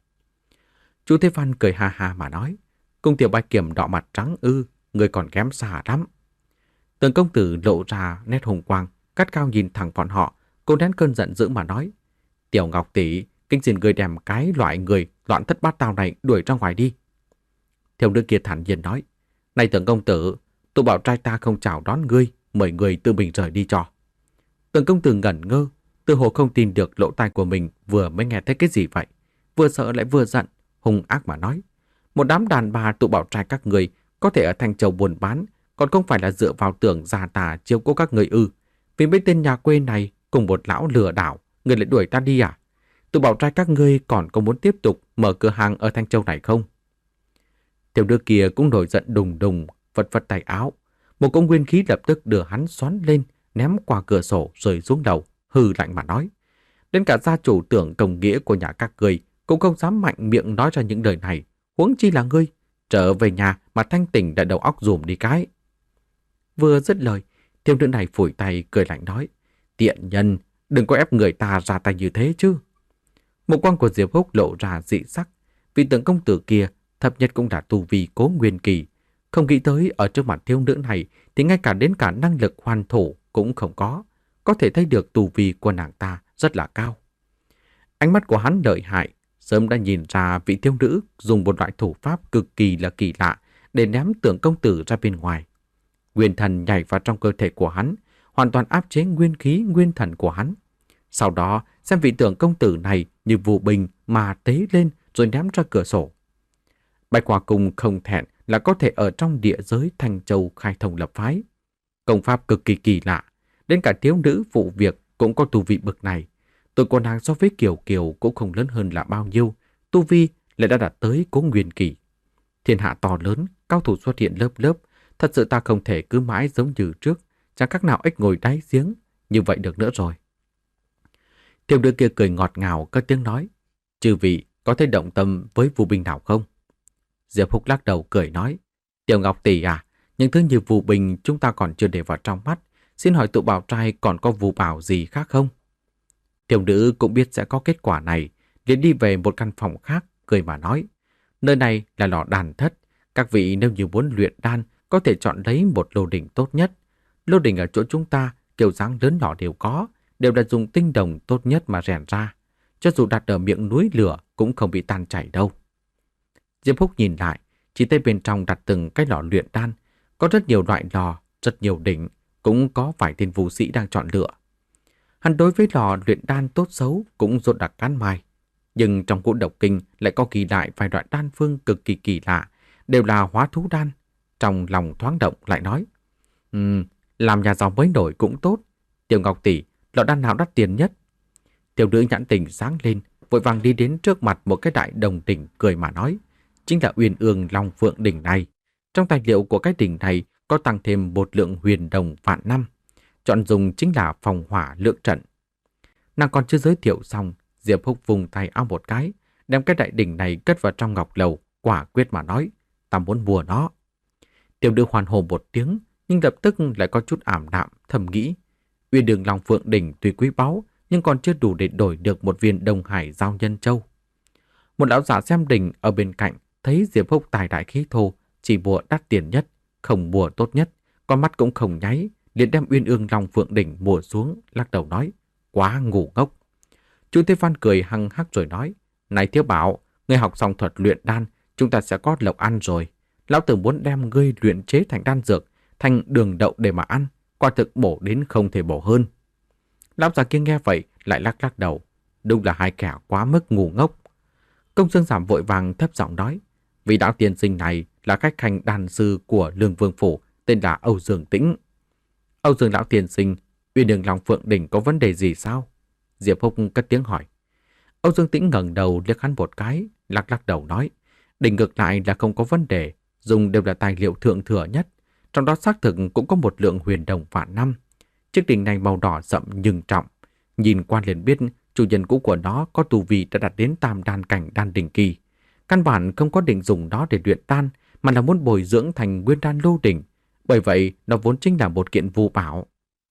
Chú Thế Văn cười ha ha mà nói, cung tiểu bạch kiểm đỏ mặt trắng ư, người còn kém xa lắm. Tưởng công tử lộ ra nét hùng quang, cắt cao nhìn thẳng bọn họ, cô nén cơn giận dữ mà nói, Tiểu Ngọc tỷ, kinh xin người đem cái loại người loạn thất bát tao này đuổi ra ngoài đi. Thiếu nữ kia thản nhiên nói, này tưởng công tử, tụi bảo trai ta không chào đón ngươi, mời người tự mình rời đi cho. Tưởng công tử ngẩn ngơ, tự hồ không tin được lỗ tai của mình vừa mới nghe thấy cái gì vậy, vừa sợ lại vừa giận, hung ác mà nói, một đám đàn bà tụi bảo trai các người có thể ở Thanh Châu buôn bán, còn không phải là dựa vào tưởng già tà chiếu cố các người ư? Vì mấy tên nhà quê này cùng một lão lừa đảo, người lại đuổi ta đi à? Tụi bảo trai các ngươi còn có muốn tiếp tục mở cửa hàng ở Thanh Châu này không? Tiểu đứa kia cũng nổi giận đùng đùng, vật vật tay áo. Một cỗ nguyên khí lập tức đưa hắn xoắn lên, ném qua cửa sổ rơi xuống đầu, hừ lạnh mà nói. Đến cả gia chủ tưởng công nghĩa của nhà các ngươi cũng không dám mạnh miệng nói ra những lời này, huống chi là ngươi. Trở về nhà mà thanh tỉnh đã đầu óc dùm đi cái. Vừa dứt lời, thiếu nữ này phủi tay cười lạnh nói, tiện nhân, đừng có ép người ta ra tay như thế chứ. Một quang của Diệp Húc lộ ra dị sắc, vì tưởng công tử kia thấp nhất cũng đã tu vi cố nguyên kỳ. Không nghĩ tới ở trước mặt thiếu nữ này thì ngay cả đến cả năng lực hoàn thổ cũng không có. Có thể thấy được tu vi của nàng ta rất là cao. Ánh mắt của hắn lợi hại, sớm đã nhìn ra vị thiếu nữ dùng một loại thủ pháp cực kỳ là kỳ lạ để ném tưởng công tử ra bên ngoài. Nguyên thần nhảy vào trong cơ thể của hắn, hoàn toàn áp chế nguyên khí nguyên thần của hắn. Sau đó xem vị tưởng công tử này như vụ bình mà tế lên rồi ném ra cửa sổ. Bạch Hòa Cung không thẹn là có thể ở trong địa giới Thanh Châu khai thông lập phái. Công pháp cực kỳ kỳ lạ, đến cả thiếu nữ phụ việc cũng có tu vi bậc này. Tuổi của nàng so với Kiều Kiều cũng không lớn hơn là bao nhiêu, tu vi lại đã đạt tới cố nguyên kỳ. Thiên hạ to lớn, cao thủ xuất hiện lớp lớp, thật sự ta không thể cứ mãi giống như trước, chẳng các nào ếch ngồi đáy giếng, như vậy được nữa rồi. Thiếu nữ kia cười ngọt ngào cất tiếng nói, chư vị có thể động tâm với Vu Bình nào không? Diệp Húc lắc đầu cười nói, Tiểu Ngọc tỷ à, những thứ như Vu Bình chúng ta còn chưa để vào trong mắt, xin hỏi tụi bảo trai còn có Vu bảo gì khác không? Thiếu nữ cũng biết sẽ có kết quả này, liền đi về một căn phòng khác, cười mà nói, nơi này là lò đàn thất, các vị nếu như muốn luyện đan có thể chọn lấy một lô đỉnh tốt nhất. Lô đỉnh ở chỗ chúng ta kiểu dáng lớn nhỏ đều có, đều là dùng tinh đồng tốt nhất mà rèn ra, cho dù đặt ở miệng núi lửa cũng không bị tan chảy đâu. Diệp Húc nhìn lại, chỉ thấy bên trong đặt từng cái lò luyện đan, có rất nhiều loại lò, rất nhiều đỉnh, cũng có vài tên vũ sĩ đang chọn lựa. Hắn đối với lò luyện đan tốt xấu cũng rốt đặc cán mai, nhưng trong Ngũ Độc Kinh lại có ghi lại vài loại đan phương cực kỳ kỳ lạ, đều là hóa thú đan. Trong lòng thoáng động lại nói, um, làm nhà giàu mới nổi cũng tốt. Tiểu Ngọc tỷ, lò đan nào đắt tiền nhất? Tiểu nữ nhãn tình sáng lên, vội vàng đi đến trước mặt một cái đại đồng đỉnh cười mà nói, chính là Uyên Ương Long Phượng đỉnh này. Trong tài liệu của cái đỉnh này có tăng thêm một lượng huyền đồng vạn năm, chọn dùng chính là phòng hỏa lượng trận. Nàng còn chưa giới thiệu xong, Diệp Húc vùng tay áo một cái, đem cái đại đỉnh này cất vào trong ngọc lầu, quả quyết mà nói, ta muốn mua nó. Tiểu nữ hoàn hồn một tiếng, nhưng lập tức lại có chút ảm đạm, thầm nghĩ. Uyên Đường Long Phượng đỉnh tuy quý báu, nhưng còn chưa đủ để đổi được một viên Đông Hải giao nhân châu. Một lão giả xem đỉnh ở bên cạnh, thấy Diệp Húc tài đại khí thô, chỉ mua đắt tiền nhất, không mua tốt nhất, con mắt cũng không nháy, liền đem Uyên Ương Long Phượng đỉnh mua xuống, lắc đầu nói, quá ngu ngốc. Chu Thế Văn cười hăng hắc rồi nói, này Thiếu Bảo, ngươi học xong thuật luyện đan, chúng ta sẽ có lộc ăn rồi. Lão tử muốn đem ngươi luyện chế thành đan dược, thành đường đậu để mà ăn, quả thực bổ đến không thể bổ hơn. Lão già kia nghe vậy lại lắc lắc đầu, đúng là hai kẻ quá mức ngu ngốc. Công Dương Giảm vội vàng thấp giọng nói, vị đạo tiên sinh này là khách khanh đan sư của Lương Vương phủ, tên là Âu Dương Tĩnh. Âu Dương lão tiên sinh, Uyên Đường Long Phượng đỉnh có vấn đề gì sao? Diệp Húc cất tiếng hỏi. Âu Dương Tĩnh ngẩng đầu liếc hắn một cái, lắc lắc đầu nói, đỉnh ngược lại là không có vấn đề, dùng đều là tài liệu thượng thừa nhất, trong đó xác thực cũng có một lượng huyền đồng vạn năm. Chiếc đỉnh này màu đỏ sậm nhưng trọng, nhìn qua liền biết chủ nhân cũ của nó có tu vi đã đạt đến tam đan cảnh đan đỉnh kỳ. Căn bản không có định dùng nó để luyện đan, mà là muốn bồi dưỡng thành nguyên đan lô đỉnh. Bởi vậy, nó vốn chính là một kiện vu bảo.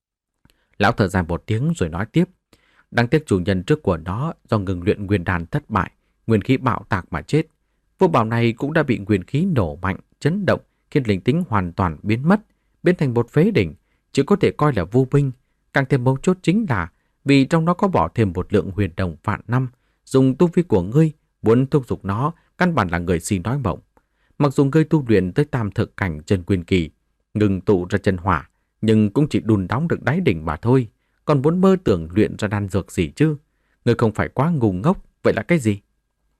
Lão thở dài một tiếng rồi nói tiếp. Đáng tiếc chủ nhân trước của nó do ngừng luyện nguyên đan thất bại, nguyên khí bạo tạc mà chết. Vu bảo này cũng đã bị nguyên khí nổ mạnh, chấn động, khiến linh tính hoàn toàn biến mất, biến thành một phế đỉnh, chỉ có thể coi là vu binh. Càng thêm mấu chốt chính là vì trong nó có bỏ thêm một lượng huyền đồng vạn năm, dùng tu vi của ngươi muốn thúc giục nó, căn bản là người si nói mộng. Mặc dù ngươi tu luyện tới tam thực cảnh chân nguyên kỳ, ngừng tụ ra chân hỏa, nhưng cũng chỉ đùn đóng được đáy đỉnh mà thôi, còn muốn mơ tưởng luyện ra đan dược gì chứ? Ngươi không phải quá ngu ngốc, vậy là cái gì?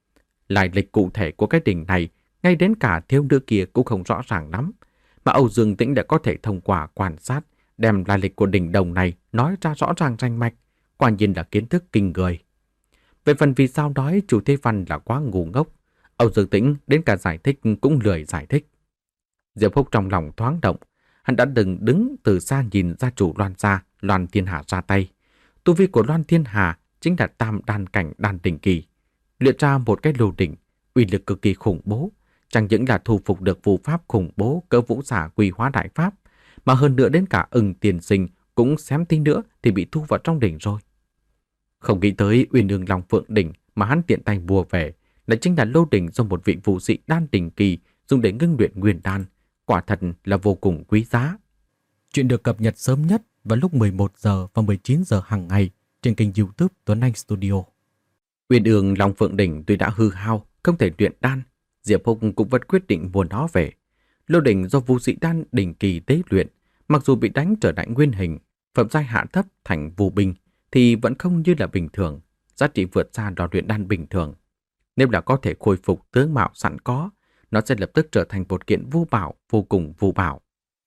Lai lịch cụ thể của cái đỉnh này, ngay đến cả thiếu nữ kia cũng không rõ ràng lắm, mà Âu Dương Tĩnh đã có thể thông qua quan sát, đem lai lịch của đỉnh đồng này nói ra rõ ràng rành mạch, quả nhiên là kiến thức kinh người. Về phần vì sao nói Chu Thế Văn là quá ngu ngốc, Âu Dương Tĩnh đến cả giải thích cũng lười giải thích. Diệp Húc trong lòng thoáng động, hắn đã từng đứng từ xa nhìn gia chủ Loan gia, Loan Thiên Hà ra tay. Tu vi của Loan Thiên Hà chính là tam đan cảnh đan đỉnh kỳ, luyện ra một cái lô đỉnh, uy lực cực kỳ khủng bố, chẳng những là thu phục được phù pháp khủng bố cỡ vũ giả Quỳ Hóa Đại Pháp, mà hơn nữa đến cả Ưng Tiền Sinh cũng xém tí nữa thì bị thu vào trong đỉnh rồi. Không nghĩ tới Uyên Ương Long Phượng đỉnh mà hắn tiện tay mua về lại chính là lô đỉnh do một vị vũ sĩ đan đỉnh kỳ dùng để ngưng luyện nguyên đan, quả thật là vô cùng quý giá. Chuyện được cập nhật sớm nhất vào lúc mười một giờ và mười chín giờ hàng ngày trên kênh YouTube Tuấn Anh Studio. Uyên Ương Long Phượng đỉnh tuy đã hư hao, không thể luyện đan, Diệp Húc cũng vẫn quyết định mua nó về. Lô đỉnh do vũ sĩ đan đỉnh kỳ tế luyện, mặc dù bị đánh trở lại nguyên hình, phẩm giai hạ thấp thành vu binh, thì vẫn không như là bình thường, giá trị vượt xa lò luyện đan bình thường. Nếu là có thể khôi phục tướng mạo sẵn có, nó sẽ lập tức trở thành một kiện vu bảo vô cùng vu bảo.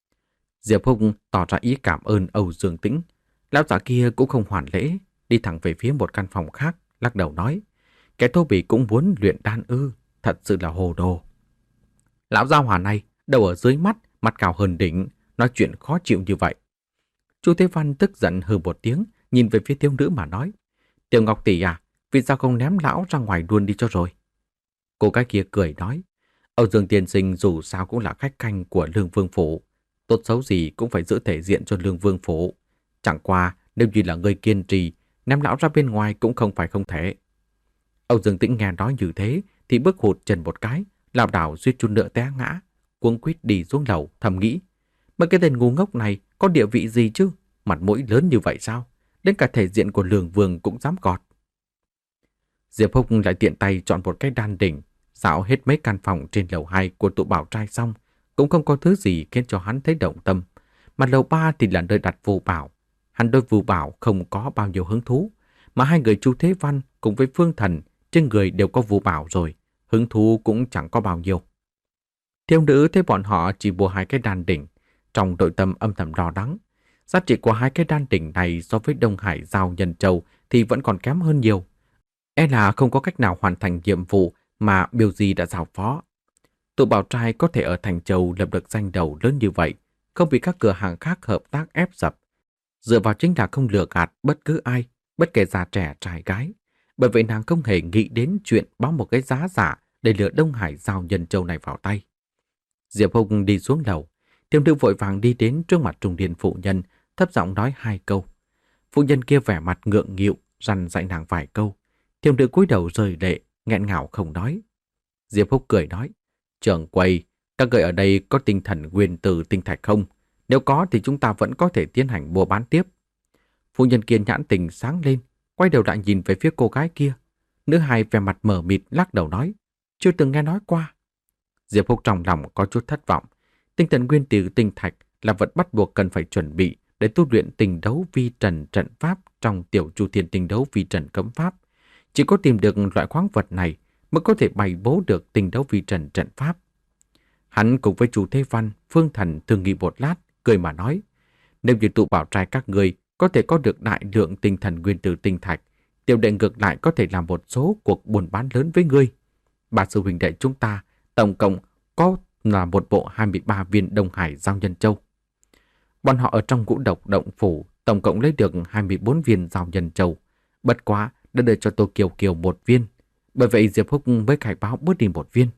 Diệp Húc tỏ ra ý cảm ơn Âu Dương Tĩnh. Lão giả kia cũng không hoàn lễ, đi thẳng về phía một căn phòng khác, lắc đầu nói, kẻ thô bỉ cũng muốn luyện đan ư, thật sự là hồ đồ. Lão gia hỏa này đầu ở dưới mắt, mặt cao hơn đỉnh, nói chuyện khó chịu như vậy. Chu Thế Văn tức giận hừ một tiếng, nhìn về phía thiếu nữ mà nói, Tiểu Ngọc tỷ à, vì sao không ném lão ra ngoài luôn đi cho rồi? Cô gái kia cười nói, Âu Dương tiên sinh dù sao cũng là khách khanh của Lương Vương phủ, tốt xấu gì cũng phải giữ thể diện cho Lương Vương phủ. Chẳng qua nếu như là người kiên trì, ném lão ra bên ngoài cũng không phải không thể. Âu Dương Tĩnh nghe nói như thế thì bước hụt chân một cái, lảo đảo suýt chút nữa té ngã, cuống quýt đi xuống lầu, thầm nghĩ, mấy cái tên ngu ngốc này có địa vị gì chứ, mặt mũi lớn như vậy sao? Đến cả thể diện của Lương Vương cũng dám gọt. Diệp Húc lại tiện tay chọn một cái đan đỉnh, dạo hết mấy căn phòng trên lầu hai của tụ bảo trai xong, cũng không có thứ gì khiến cho hắn thấy động tâm. Mà lầu ba thì là nơi đặt phù bảo. Hắn đối phù bảo không có bao nhiêu hứng thú, mà hai người Chu Thế Văn cùng với Phương Thần trên người đều có phù bảo rồi, hứng thú cũng chẳng có bao nhiêu. Thiếu nữ thấy bọn họ chỉ mua hai cái đan đỉnh, trong nội tâm âm thầm lo lắng. Giá trị của hai cái đan đỉnh này so với Đông Hải Giao Nhân Châu thì vẫn còn kém hơn nhiều. E là không có cách nào hoàn thành nhiệm vụ mà Biểu Di đã giao phó. Tụ bảo trai có thể ở Thành Châu lập được danh đầu lớn như vậy, không bị các cửa hàng khác hợp tác ép dập. Dựa vào chính là không lừa gạt bất cứ ai, bất kể già trẻ trai gái. Bởi vậy nàng không hề nghĩ đến chuyện báo một cái giá giả để lừa Đông Hải giao nhân châu này vào tay. Diệp Hùng đi xuống lầu, Thiêm Nữ vội vàng đi đến trước mặt trung niên phụ nhân, thấp giọng nói hai câu. Phụ nhân kia vẻ mặt ngượng nghịu, răn dạy nàng vài câu. Thiêm Nữ cúi đầu rơi lệ, nghẹn ngào không nói. Diệp Húc cười nói, trưởng quầy, các người ở đây có tinh thần nguyên tử tinh thạch không? Nếu có thì chúng ta vẫn có thể tiến hành mua bán tiếp. Phụ nhân kia nhãn tình sáng lên, quay đầu lại nhìn về phía cô gái kia. Nữ hài vẻ mặt mờ mịt lắc đầu nói, chưa từng nghe nói qua. Diệp Húc trong lòng có chút thất vọng. Tinh thần nguyên tử tinh thạch là vật bắt buộc cần phải chuẩn bị để tu luyện tình đấu vi trần trận pháp trong tiểu chu thiên tình đấu vi trần cấm pháp. Chỉ có tìm được loại khoáng vật này mới có thể bày bố được tình đấu vi trần trận pháp. Hắn cùng với chủ Thế Văn, Phương Thần thương nghị một lát, cười mà nói, nếu như tụ bảo trai các người có thể có được đại lượng tinh thần nguyên tử tinh thạch, tiểu đệ ngược lại có thể làm một số cuộc buôn bán lớn với ngươi. Bà sư huynh đệ chúng ta tổng cộng có là một bộ hai mươi ba viên Đông Hải giao nhân châu. Bọn họ ở trong ngũ độc động phủ tổng cộng lấy được hai mươi bốn viên giao nhân châu. Bất quá đã đưa cho Tô Kiều Kiều một viên. Bởi vậy Diệp Húc mới khai báo bớt đi một viên.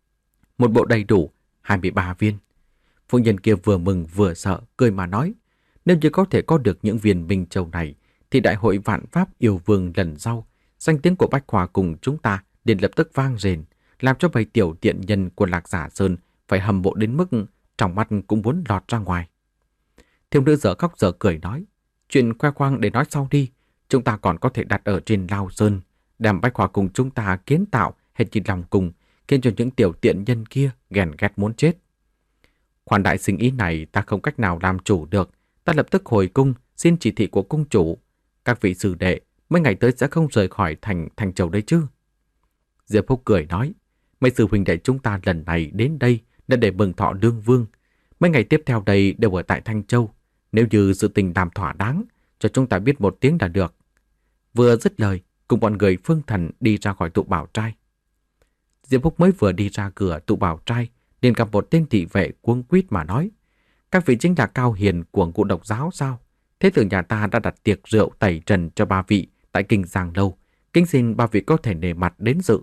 Một bộ đầy đủ, hai mươi ba viên. Phu nhân kia vừa mừng vừa sợ, cười mà nói, nếu như có thể có được những viên minh châu này, thì đại hội vạn pháp yêu vương lần sau, danh tiếng của Bách Khoa cùng chúng ta liền lập tức vang rền, làm cho bầy tiểu tiện nhân của Lạc Giả Sơn phải hâm mộ đến mức trong mắt cũng muốn lọt ra ngoài. Thiếu nữ dở khóc dở cười nói, chuyện khoe khoang để nói sau đi, chúng ta còn có thể đặt ở trên Lao Sơn, đem Bách Khoa cùng chúng ta kiến tạo hết chỉ lòng cùng, khiến cho những tiểu tiện nhân kia ghen ghét muốn chết. Khoản đại sinh ý này ta không cách nào làm chủ được, ta lập tức hồi cung xin chỉ thị của cung chủ. Các vị sư đệ mấy ngày tới sẽ không rời khỏi thành Thành Châu đấy chứ? Diệp Húc cười nói, mấy sư huynh đệ chúng ta lần này đến đây là để mừng thọ đương vương. Mấy ngày tiếp theo đây đều ở tại Thanh Châu. Nếu như sự tình làm thỏa đáng, cho chúng ta biết một tiếng là được. Vừa dứt lời, cùng bọn người Phương Thần đi ra khỏi tụ bảo trai. Diệp Húc mới vừa đi ra cửa tụ bảo trai, liền gặp một tên thị vệ cuống quýt mà nói, các vị chính là cao hiền của ngũ độc giáo sao? Thế tử nhà ta đã đặt tiệc rượu tẩy trần cho ba vị tại Kinh Giang Lâu, kính xin ba vị có thể nể mặt đến dự.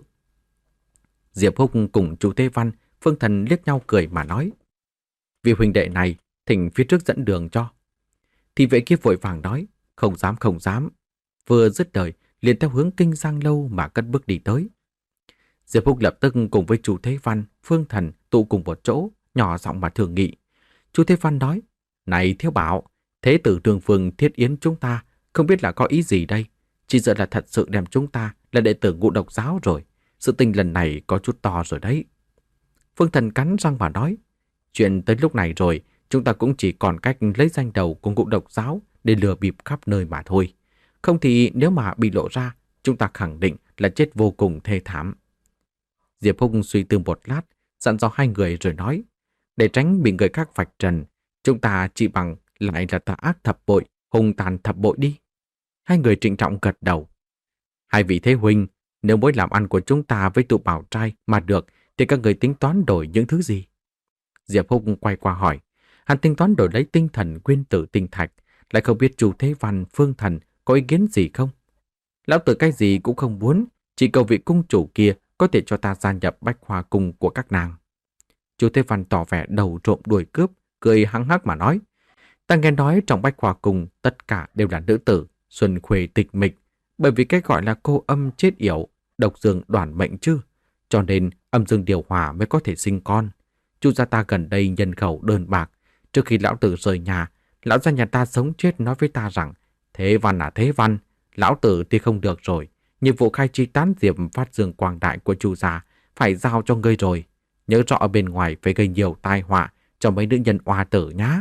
Diệp Húc cùng chủ Thế Văn, Phương Thần liếc nhau cười mà nói, vị huynh đệ này thỉnh phía trước dẫn đường cho. Thị vệ kia vội vàng nói, không dám không dám. Vừa dứt lời, liền theo hướng Kinh Giang Lâu mà cất bước đi tới. Diệp Húc lập tức cùng với chủ Thế Văn, Phương Thần tụ cùng một chỗ, nhỏ giọng mà thương nghị. Chủ Thế Văn nói, này Thiếu Bảo, thế tử Đường Phương thiết yến chúng ta không biết là có ý gì đây, chỉ sợ là thật sự đem chúng ta là đệ tử ngũ độc giáo rồi. Sự tình lần này có chút to rồi đấy. Phương Thần cắn răng mà nói, chuyện tới lúc này rồi, chúng ta cũng chỉ còn cách lấy danh đầu của ngũ độc giáo để lừa bịp khắp nơi mà thôi. Không thì nếu mà bị lộ ra, chúng ta khẳng định là chết vô cùng thê thảm. Diệp Húc suy tư một lát, dặn dò hai người rồi nói, để tránh bị người khác vạch trần, chúng ta chỉ bằng lại là tà ác thập bội, hung tàn thập bội đi. Hai người trịnh trọng gật đầu. Hai vị thế huynh, nếu mối làm ăn của chúng ta với tụ bảo trai mà được, thì các người tính toán đổi những thứ gì? Diệp Húc quay qua hỏi, hắn tính toán đổi lấy tinh thần nguyên tử tinh thạch, lại không biết chủ Thế Văn, Phương Thần có ý kiến gì không? Lão tử cái gì cũng không muốn, chỉ cầu vị cung chủ kia có thể cho ta gia nhập Bách Hoa cung của các nàng. Chủ Thế Văn tỏ vẻ đầu trộm đuôi cướp, cười hăng hắc mà nói, ta nghe nói trong Bách Hoa cung tất cả đều là nữ tử, xuân khuê tịch mịch, bởi vì cái gọi là cô âm chết yểu, độc dương đoản mệnh chứ, cho nên âm dương điều hòa mới có thể sinh con. Chu gia ta gần đây nhân khẩu đơn bạc, trước khi lão tử rời nhà, lão gia nhà ta sống chết nói với ta rằng, Thế Văn à Thế Văn, lão tử thì không được rồi, nhiệm vụ khai chi tán diệp phát dương quang đại của Chu gia phải giao cho ngươi rồi, nhớ rõ ở bên ngoài phải gây nhiều tai họa cho mấy nữ nhân oa tử nhá.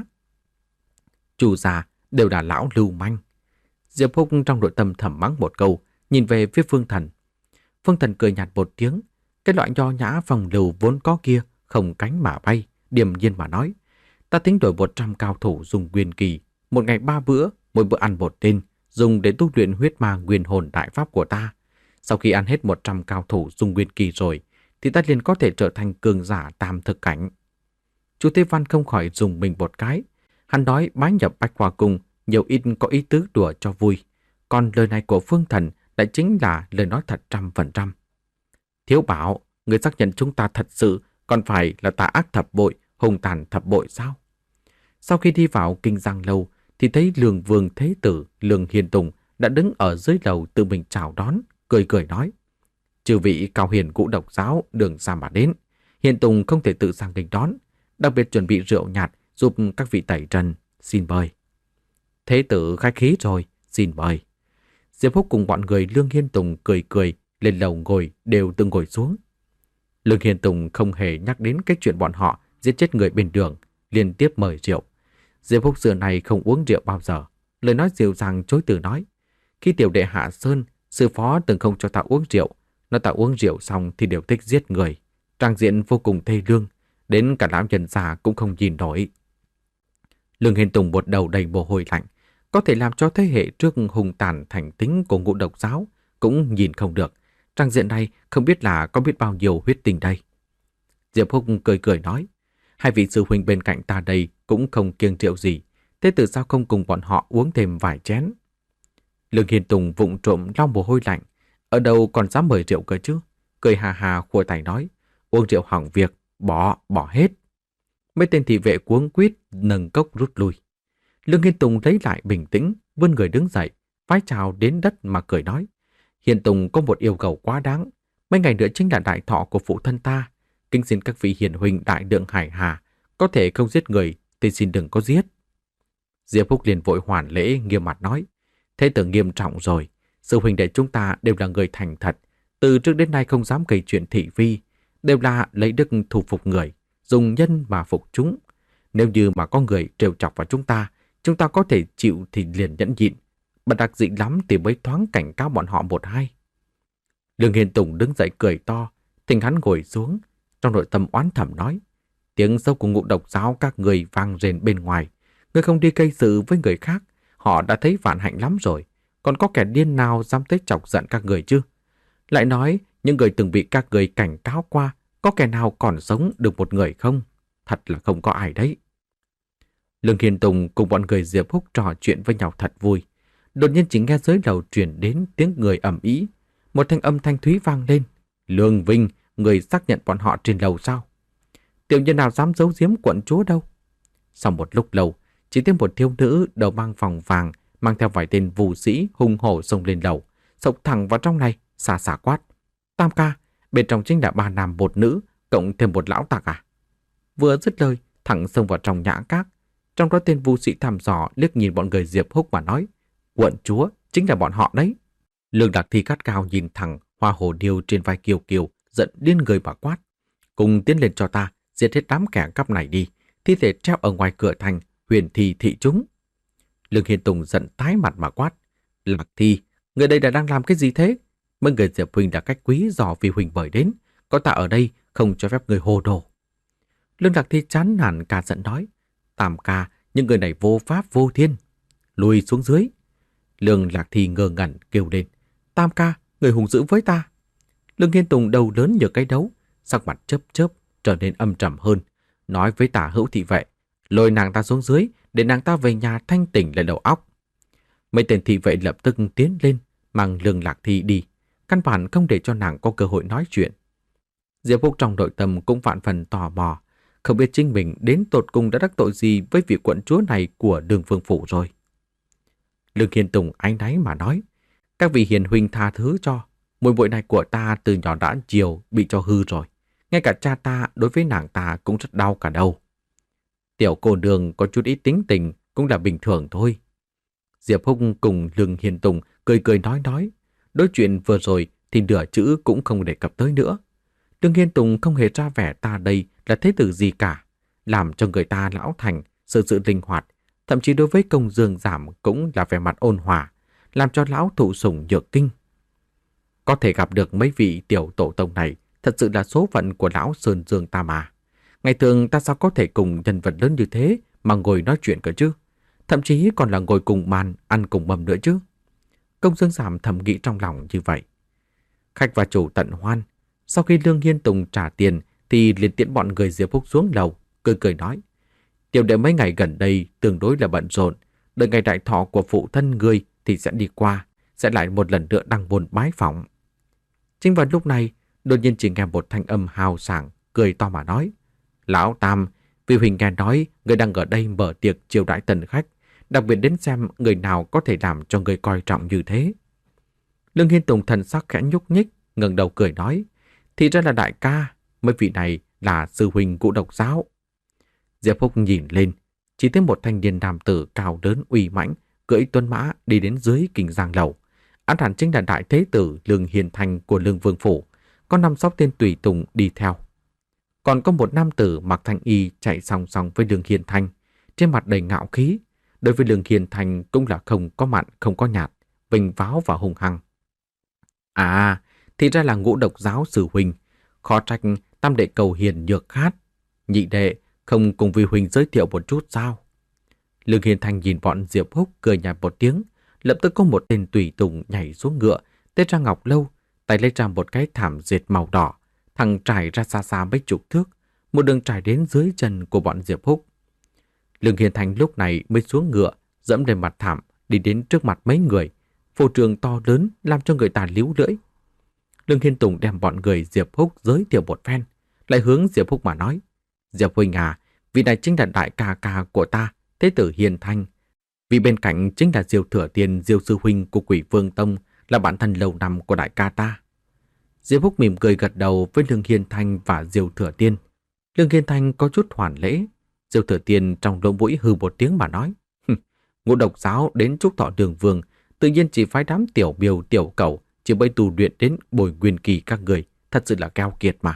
Chu gia đều là lão lưu manh. Diệp Húc trong nội tâm thầm mắng một câu, nhìn về phía Phương Thần. Phương Thần cười nhạt một tiếng, cái loại nho nhã phòng lưu vốn có kia không cánh mà bay, điềm nhiên mà nói, ta tính đổi một trăm cao thủ dùng nguyên kỳ, một ngày ba bữa, mỗi bữa ăn một tên, dùng để tu luyện huyết ma nguyên hồn đại pháp của ta. Sau khi ăn hết một trăm cao thủ dùng nguyên kỳ rồi, thì ta liền có thể trở thành cường giả tam thực cảnh. Chú Thế Văn không khỏi dùng mình một cái. Hắn nói bái nhập Bách Hoa cung nhiều ít có ý tứ đùa cho vui. Còn lời này của Phương Thần lại chính là lời nói thật trăm phần trăm. Thiếu Bảo, người xác nhận chúng ta thật sự còn phải là tà ác thập bội, hung tàn thập bội sao? Sau khi đi vào kinh Giang Lâu thì thấy Lương Vương Thế Tử, Lương Hiền Tùng đã đứng ở dưới lầu tự mình chào đón, cười cười nói. Chư vị cao hiền ngũ độc giáo đường xa mà đến, Hiền Tùng không thể tự sang nghênh đón, đặc biệt chuẩn bị rượu nhạt giúp các vị tẩy trần, xin mời. Thế Tử khách khí rồi, xin mời. Diệp Húc cùng bọn người Lương Hiền Tùng cười cười lên lầu ngồi đều từng ngồi xuống. Lương Hiền Tùng không hề nhắc đến cái chuyện bọn họ giết chết người bên đường, liên tiếp mời rượu. Diệp Húc xưa này không uống rượu bao giờ, lời nói dịu dàng chối từ nói. Khi tiểu đệ Hạ Sơn, sư phó từng không cho ta uống rượu, nó ta uống rượu xong thì đều thích giết người. Trang diện vô cùng thê lương, đến cả lão nhân già cũng không nhìn nổi. Lương Hiền Tùng một đầu đầy mồ hôi lạnh, có thể làm cho thế hệ trước hùng tàn thành tính của ngũ độc giáo cũng nhìn không được. Trang diện này không biết là có biết bao nhiêu huyết tình đây. Diệp Húc cười cười nói, hai vị sư huynh bên cạnh ta đây cũng không kiêng rượu gì, thế từ sao không cùng bọn họ uống thêm vài chén? Lương Hiền Tùng vụng trộm lau mồ hôi lạnh, ở đâu còn dám mời rượu cơ chứ? Cười hà hà khua tay nói, uống rượu hỏng việc, bỏ, bỏ hết. Mấy tên thị vệ cuống quýt nâng cốc rút lui. Lương Hiền Tùng lấy lại bình tĩnh, vươn người đứng dậy, vái chào đến đất mà cười nói, Hiền Tùng có một yêu cầu quá đáng, mấy ngày nữa chính là đại thọ của phụ thân ta, kính xin các vị hiền huynh đại lượng hải hà, có thể không giết người thì xin đừng có giết. Diệp Húc liền vội hoàn lễ nghiêm mặt nói, thế tử nghiêm trọng rồi, sư huynh đệ chúng ta đều là người thành thật, từ trước đến nay không dám gây chuyện thị vi, đều là lấy đức thủ phục người, dùng nhân mà phục chúng. Nếu như mà có người trêu chọc vào chúng ta, chúng ta có thể chịu thì liền nhẫn nhịn, bất đắc dĩ lắm thì mới thoáng cảnh cáo bọn họ một hai. Lương Hiền Tùng đứng dậy cười to, thỉnh hắn ngồi xuống, trong nội tâm oán thầm nói, tiếng sâu của ngũ độc giáo các người vang rền bên ngoài, người không đi gây sự với người khác, họ đã thấy vạn hạnh lắm rồi, còn có kẻ điên nào dám tới chọc giận các người chứ? Lại nói, những người từng bị các người cảnh cáo qua, có kẻ nào còn sống được một người không? Thật là không có ai đấy. Lương Hiền Tùng cùng bọn người Diệp Húc trò chuyện với nhau thật vui. Đột nhiên chỉ nghe dưới lầu truyền đến tiếng người ầm ĩ, một thanh âm thanh thúy vang lên. Lương Vinh, người xác nhận bọn họ trên lầu sao? Tiểu nhân nào dám giấu giếm quận chúa đâu. Sau một lúc lâu, chỉ thấy một thiếu nữ đầu mang vòng vàng, mang theo vài tên vũ sĩ hung hổ xông lên lầu, xộc thẳng vào trong này, xà xà quát. Tam ca, bên trong chính là ba nam một nữ, cộng thêm một lão tặc à? Vừa dứt lời, thẳng xông vào trong nhã các. Trong đó tên vũ sĩ thăm dò liếc nhìn bọn người Diệp Húc mà nói, quận chúa chính là bọn họ đấy. Lương Lạc Thi cắt cao nhìn thẳng hoa hồ điêu trên vai Kiều Kiều, giận điên người mà quát. Cùng tiến lên cho ta, giết hết đám kẻ cắp này đi, thi thể treo ở ngoài cửa thành, huyền thi thị chúng. Lương Hiền Tùng giận tái mặt mà quát. Lạc Thi, người đây là đang làm cái gì thế? Mấy người Diệp huynh đã cách quý dò vì huynh mời đến, có ta ở đây không cho phép người hồ đồ. Lương Lạc Thi chán nản cả giận nói. Tam ca, những người này vô pháp vô thiên. Lùi xuống dưới. Lương Lạc Thi ngơ ngẩn kêu lên. Tam ca, người hùng dữ với ta. Lương Hiền Tùng đầu lớn như cái đấu, sắc mặt chớp chớp trở nên âm trầm hơn, nói với Tả Hữu thị vệ, lôi nàng ta xuống dưới để nàng ta về nhà thanh tỉnh lại đầu óc. Mấy tên thị vệ lập tức tiến lên, mang Lương Lạc Thi đi, căn bản không để cho nàng có cơ hội nói chuyện. Diệp Húc trong nội tâm cũng vạn phần tò mò, không biết chính mình đến tột cùng đã đắc tội gì với vị quận chúa này của Đường Vương phủ rồi. Lương Hiền Tùng áy náy mà nói, các vị hiền huynh tha thứ cho, muội muội này của ta từ nhỏ đã chiều bị cho hư rồi, ngay cả cha ta đối với nàng ta cũng rất đau cả đầu. Tiểu cô nương có chút ít tính tình cũng là bình thường thôi. Diệp Húc cùng Lương Hiền Tùng cười cười nói nói, đối chuyện vừa rồi thì nửa chữ cũng không đề cập tới nữa. Lương Hiền Tùng không hề ra vẻ ta đây là thế tử gì cả, làm cho người ta lão thành, sự sự linh hoạt, thậm chí đối với Công Dương Giảm cũng là vẻ mặt ôn hòa, làm cho lão thụ sủng nhược kinh. Có thể gặp được mấy vị tiểu tổ tông này thật sự là số phận của lão Sơn Dương ta mà. Ngày thường ta sao có thể cùng nhân vật lớn như thế mà ngồi nói chuyện cơ chứ? Thậm chí còn là ngồi cùng màn, ăn cùng mâm nữa chứ. Công Dương Giảm thầm nghĩ trong lòng như vậy. Khách và chủ tận hoan. Sau khi Lương Hiên Tùng trả tiền thì liền tiễn bọn người Diệp Húc xuống lầu, cười cười nói. Tiểu đệ mấy ngày gần đây tương đối là bận rộn. Đợi ngày đại thọ của phụ thân ngươi thì sẽ đi qua, sẽ lại một lần nữa đăng môn bái phỏng. Chính vào lúc này, đột nhiên chỉ nghe một thanh âm hào sảng, cười to mà nói: Lão Tam, vì Huỳnh nghe nói người đang ở đây mở tiệc chiêu đãi tần khách, đặc biệt đến xem người nào có thể làm cho người coi trọng như thế. Lương Hiên Tùng thần sắc khẽ nhúc nhích, ngẩng đầu cười nói: Thì ra là đại ca, mấy vị này là sư huynh Ngũ Độc Giáo. Diệp Húc nhìn lên, chỉ thấy một thanh niên nam tử cao lớn uy mãnh, cưỡi tuấn mã đi đến dưới Kình Giang lầu. Án hẳn chính là đại thế tử Lương Hiền Thành của Lương Vương phủ, có năm sáu tên tùy tùng đi theo. Còn có một nam tử mặc thanh y chạy song song với Lương Hiền Thành, trên mặt đầy ngạo khí. Đối với Lương Hiền Thành cũng là không có mặn không có nhạt, vinh váo và hùng hăng. À, thì ra là Ngũ Độc Giáo sư huynh, khó trách tam đệ cầu hiền nhược khát. Nhị đệ không cùng vi huynh giới thiệu một chút sao? Lương Hiền Thành nhìn bọn Diệp Húc cười nhạt một tiếng, lập tức có một tên tùy tùng nhảy xuống ngựa, tết ra ngọc lâu, tay lấy ra một cái thảm dệt màu đỏ, thằng trải ra xa xa mấy chục thước, một đường trải đến dưới chân của bọn Diệp Húc. Lương Hiền Thành lúc này mới xuống ngựa, dẫm lên mặt thảm, đi đến trước mặt mấy người, phô trương to lớn làm cho người ta líu lưỡi. Lương Hiên Tùng đem bọn người Diệp Húc giới thiệu một phen, lại hướng Diệp Húc mà nói: Diệp huynh à, vị này chính là đại ca ca của ta, thế tử Hiền Thanh. Vị bên cạnh chính là Diêu Thừa Tiên, Diêu sư huynh của Quỷ Vương Tông, là bạn thân lâu năm của đại ca ta. Diệp Húc mỉm cười gật đầu với Lương Hiền Thanh và Diêu Thừa Tiên. Lương Hiền Thanh có chút hoàn lễ. Diêu Thừa Tiên trong lỗ mũi hừ một tiếng mà nói: Ngũ Độc Giáo đến chúc thọ Đường Vương, tự nhiên chỉ phái đám tiểu miêu tiểu cẩu chỉ mới tu luyện đến bồi nguyên kỳ các người, thật sự là keo kiệt mà.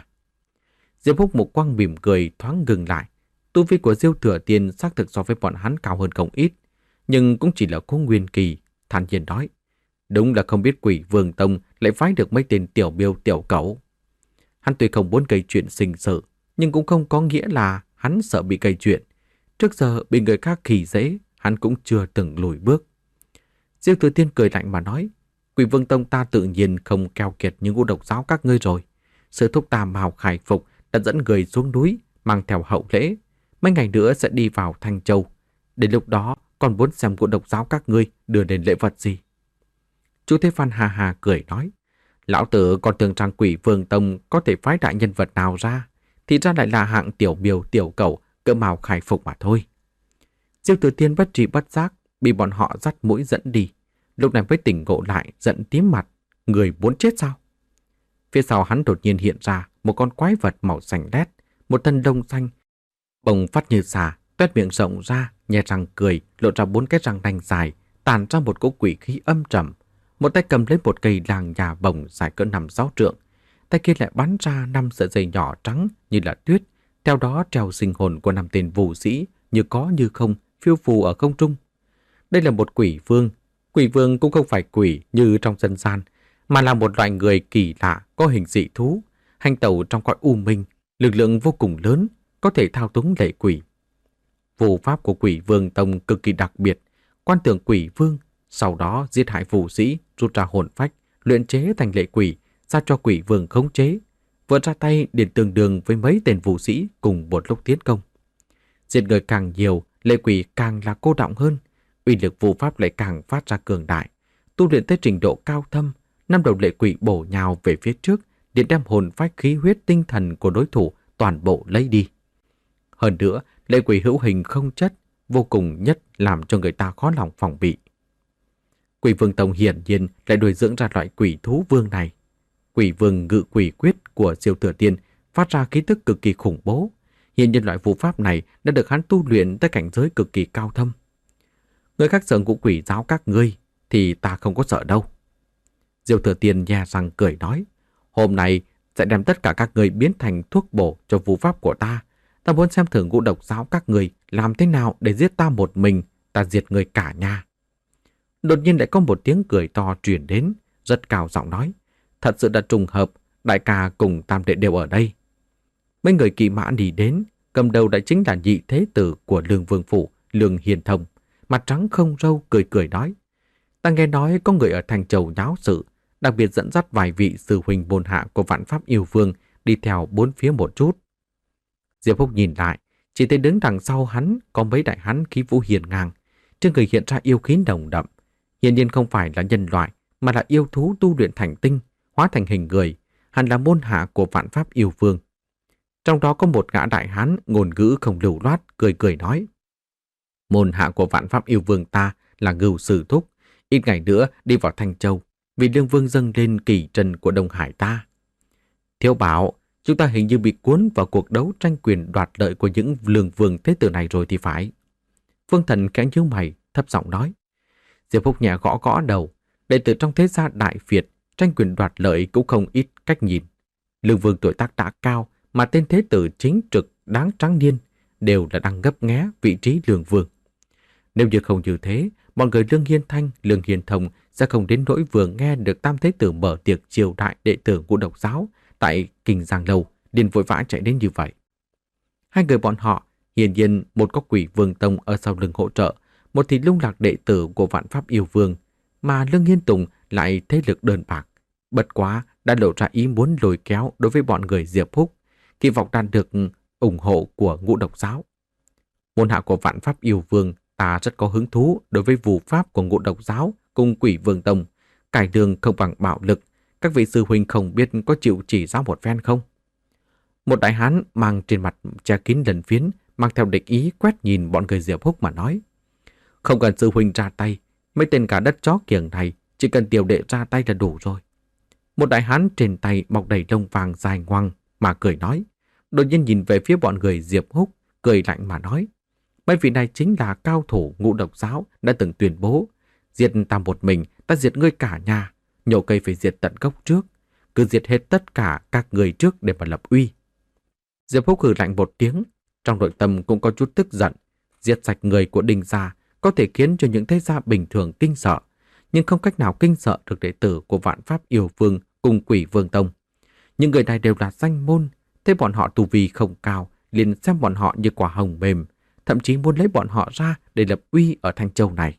Diệp Húc một quang mỉm cười thoáng ngừng lại. Tu vi của Diêu Thừa Tiên xác thực so với bọn hắn cao hơn không ít, nhưng cũng chỉ là có nguyên kỳ. Thản nhiên nói: Đúng là không biết Quỷ Vương Tông lại phái được mấy tên tiểu miêu tiểu cẩu. Hắn tuy không muốn gây chuyện sinh sự, nhưng cũng không có nghĩa là hắn sợ bị gây chuyện. Trước giờ bị người khác khỉ dễ, hắn cũng chưa từng lùi bước. Diêu Thừa Tiên cười lạnh mà nói: Quỷ Vương Tông ta tự nhiên không keo kiệt như Ngũ Độc Giáo các ngươi rồi. Sư thúc ta Mao Khải Phục đã dẫn người xuống núi, mang theo hậu lễ. Mấy ngày nữa sẽ đi vào Thanh Châu. Đến lúc đó còn muốn xem Ngũ Độc Giáo các ngươi đưa đến lễ vật gì. Chu Thế Phan hà hà cười nói: Lão tử còn tưởng rằng Quỷ Vương Tông có thể phái đại nhân vật nào ra, thì ra lại là hạng tiểu miêu tiểu cẩu cỡ Mao Khải Phục mà thôi. Diêu Thừa Tiên bất trí bất giác bị bọn họ dắt mũi dẫn đi, lúc này mới tỉnh ngộ lại, giận tím mặt: Người muốn chết sao? Phía sau hắn đột nhiên hiện ra một con quái vật màu xanh lét, một thân lông xanh, bồng phát như xà, toét miệng rộng ra, nhe răng cười, lộ ra bốn cái răng nanh dài, tản ra một cỗ quỷ khí âm trầm. Một tay cầm lấy một cây làng nhà bồng dài cỡ năm sáu trượng, tay kia lại bắn ra năm sợi dây nhỏ trắng như là tuyết, theo đó treo sinh hồn của năm tên vũ sĩ như có như không phiêu phù ở không trung. Đây là một quỷ vương. Quỷ vương cũng không phải quỷ như trong dân gian, mà là một loại người kỳ lạ, có hình dị thú, hành tẩu trong cõi u minh, lực lượng vô cùng lớn, có thể thao túng lệ quỷ. Phù pháp của Quỷ Vương Tông cực kỳ đặc biệt, quan tưởng quỷ vương, sau đó giết hại vũ sĩ, rút ra hồn phách, luyện chế thành lệ quỷ, giao cho quỷ vương khống chế. Vừa ra tay liền tương đương với mấy tên vũ sĩ cùng một lúc tiến công. Giết người càng nhiều, lệ quỷ càng là cô đọng hơn, uy lực phù pháp lại càng phát ra cường đại. Tu luyện tới trình độ cao thâm, năm đầu lệ quỷ bổ nhào về phía trước, liền đem hồn phách khí huyết tinh thần của đối thủ toàn bộ lấy đi. Hơn nữa, lệ quỷ hữu hình không chất, vô cùng nhất làm cho người ta khó lòng phòng bị. Quỷ Vương Tông hiển nhiên lại nuôi dưỡng ra loại quỷ thú vương này. Quỷ Vương Ngự Quỷ Quyết của Diêu Thừa Tiên phát ra khí tức cực kỳ khủng bố. Hiện nhiên loại phù pháp này đã được hắn tu luyện tới cảnh giới cực kỳ cao thâm. Người khác sợ Ngũ Quỷ Giáo các ngươi thì ta không có sợ đâu. Diêu Thừa Tiên nhe răng cười nói: Hôm nay sẽ đem tất cả các ngươi biến thành thuốc bổ cho phù pháp của ta. Ta muốn xem thử Ngũ Độc Giáo các ngươi làm thế nào để giết ta một mình, ta diệt người cả nhà. Đột nhiên lại có một tiếng cười to truyền đến, rất cao giọng nói: Thật sự là trùng hợp, đại ca cùng tam đệ đều ở đây. Mấy người kỵ mã đi đến, cầm đầu đã chính là nhị thế tử của Lương Vương phủ, Lương Hiền Thông, mặt trắng không râu, cười cười nói: Ta nghe nói có người ở Thành Châu nháo sự, đặc biệt dẫn dắt vài vị sư huynh bồn hạ của Vạn Pháp Yêu Vương đi theo bốn phía một chút. Diệp Húc nhìn lại, chỉ thấy đứng đằng sau hắn có mấy đại hán khí vũ hiền ngang, trên người hiện ra yêu khí nồng đậm, hiển nhiên không phải là nhân loại mà là yêu thú tu luyện thành tinh, hóa thành hình người, hẳn là môn hạ của Vạn Pháp Yêu Vương. Trong đó có một gã đại hán ngôn ngữ không lưu loát, cười cười nói: Môn hạ của Vạn Pháp Yêu Vương ta là Ngưu Sư Thúc, ít ngày nữa đi vào Thanh Châu, vì Lương Vương dâng lên kỳ trần của Đông Hải ta. Thiếu bảo, chúng ta hình như bị cuốn vào cuộc đấu tranh quyền đoạt lợi của những lương vương thế tử này rồi thì phải. Phương Thần khẽ nhíu mày, thấp giọng nói. Diệp Húc nhẹ gõ gõ đầu, đệ tử trong thế gia Đại Việt tranh quyền đoạt lợi cũng không ít cách nhìn. Lương Vương tuổi tác đã cao, mà tên thế tử chính trực đáng trắng niên đều là đang ngấp nghé vị trí Lương Vương. Nếu như không như thế, bọn người Lương Hiên Thanh, Lương Hiên Thông sẽ không đến nỗi vừa nghe được tam thế tử mở tiệc triều đại đệ tử Ngũ Độc Giáo tại Kinh Giang Lâu, liền vội vã chạy đến như vậy. Hai người bọn họ, hiển nhiên một có Quỷ Vương Tông ở sau lưng hỗ trợ, một thì lung lạc đệ tử của Vạn Pháp Yêu Vương, mà Lương Hiên Tùng lại thế lực đơn bạc. Bất quá đã lộ ra ý muốn lôi kéo đối với bọn người Diệp Húc, kỳ vọng đạt được ủng hộ của Ngũ Độc Giáo. Môn hạ của Vạn Pháp Yêu Vương ta rất có hứng thú đối với vụ pháp của Ngũ Độc Giáo cùng Quỷ Vương Tông, cải đường không bằng bạo lực. Các vị sư huynh không biết có chịu chỉ giáo một phen không? Một đại hán mang trên mặt che kín lần phiến, mang theo địch ý quét nhìn bọn người Diệp Húc mà nói. Không cần sư huynh ra tay, mấy tên cả đất chó kiểng này chỉ cần tiểu đệ ra tay là đủ rồi. Một đại hán trên tay mọc đầy lông vàng dài ngoằng mà cười nói. Đột nhiên nhìn về phía bọn người Diệp Húc, cười lạnh mà nói. Mấy vị này chính là cao thủ Ngũ Độc Giáo đã từng tuyên bố, diệt ta một mình, ta diệt ngươi cả nhà, nhổ cây phải diệt tận gốc trước, cứ diệt hết tất cả các người trước để mà lập uy. Diệp Húc hừ lạnh một tiếng, trong nội tâm cũng có chút tức giận. Diệt sạch người của Đinh gia có thể khiến cho những thế gia bình thường kinh sợ, nhưng không cách nào kinh sợ được đệ tử của Vạn Pháp Yêu Vương cùng Quỷ Vương Tông. Những người này đều là danh môn, thế bọn họ tu vi không cao, liền xem bọn họ như quả hồng mềm, thậm chí muốn lấy bọn họ ra để lập uy ở Thanh Châu này.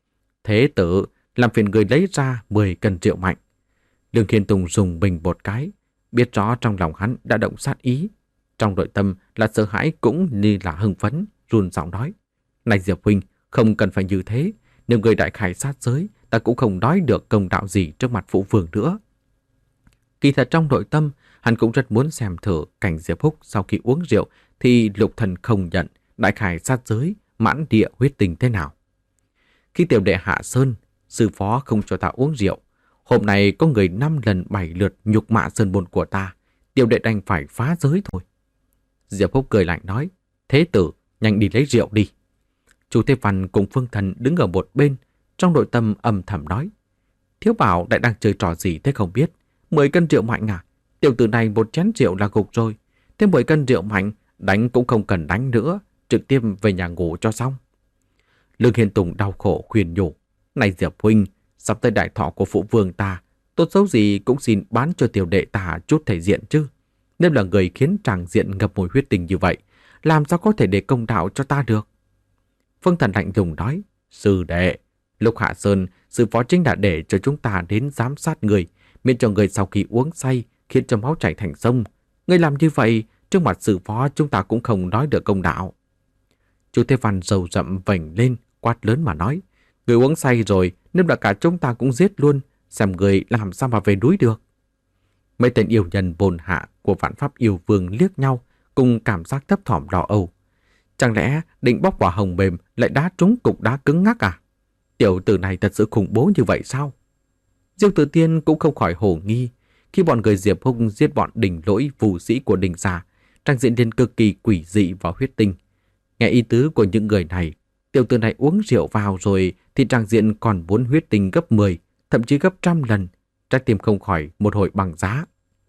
Thế tử, làm phiền người lấy ra mười cân rượu mạnh. Lương Hiên Tùng dùng bình một cái, biết rõ trong lòng hắn đã động sát ý. Trong nội tâm là sợ hãi cũng như là hưng phấn, run giọng nói. Này Diệp huynh, không cần phải như thế, nếu người đại khai sát giới, ta cũng không nói được công đạo gì trước mặt phụ vương nữa. Kỳ thật trong nội tâm, hắn cũng rất muốn xem thử cảnh Diệp Húc sau khi uống rượu thì lục thần không nhận, đại khai sát giới, mãn địa huyết tình thế nào. Khi tiểu đệ hạ sơn, sư phó không cho ta uống rượu. Hôm nay có người năm lần bảy lượt nhục mạ sơn môn của ta, tiểu đệ đành phải phá giới thôi. Diệp Húc cười lạnh nói, thế tử, nhanh đi lấy rượu đi. Chu Thế Văn cùng Phương Thần đứng ở một bên, trong nội tâm âm thầm nói, thiếu bảo lại đang chơi trò gì thế không biết. Mười cân rượu mạnh à? Tiểu tử này một chén rượu là gục rồi. Thêm mười cân rượu mạnh, đánh cũng không cần đánh nữa, trực tiếp về nhà ngủ cho xong. Lương Hiên Tùng đau khổ khuyên nhủ, này Diệp huynh, sắp tới đại thọ của phụ vương ta, tốt xấu gì cũng xin bán cho tiểu đệ ta chút thể diện chứ. Nếu là người khiến tràng diện ngập mùi huyết tình như vậy, làm sao có thể để công đạo cho ta được? Phương Thần lạnh lùng nói, sư đệ, lúc hạ sơn, sư phó chính đã để cho chúng ta đến giám sát người, miễn cho người sau khi uống say khiến cho máu chảy thành sông. Người làm như vậy, trước mặt sư phó chúng ta cũng không nói được công đạo. Chu Thế Văn rầu rậm vành lên, quát lớn mà nói, người uống say rồi, nếu là cả chúng ta cũng giết luôn, xem người làm sao mà về núi được. Mấy tên yêu nhân bồn hạ của Vạn Pháp Yêu Vương liếc nhau, cùng cảm giác thấp thỏm lo âu. Chẳng lẽ định bóc quả hồng mềm lại đá trúng cục đá cứng ngắc à? Tiểu tử này thật sự khủng bố như vậy sao? Diêu Tử Tiên cũng không khỏi hồ nghi. Khi bọn người Diệp Húc giết bọn Đình Lỗi phù sĩ của Đình gia, trang diện đến cực kỳ quỷ dị và huyết tinh. Nghe ý tứ của những người này, tiểu tử này uống rượu vào rồi thì trang diện còn muốn huyết tinh gấp mười, thậm chí gấp trăm lần. Trái tim không khỏi một hồi bằng giá.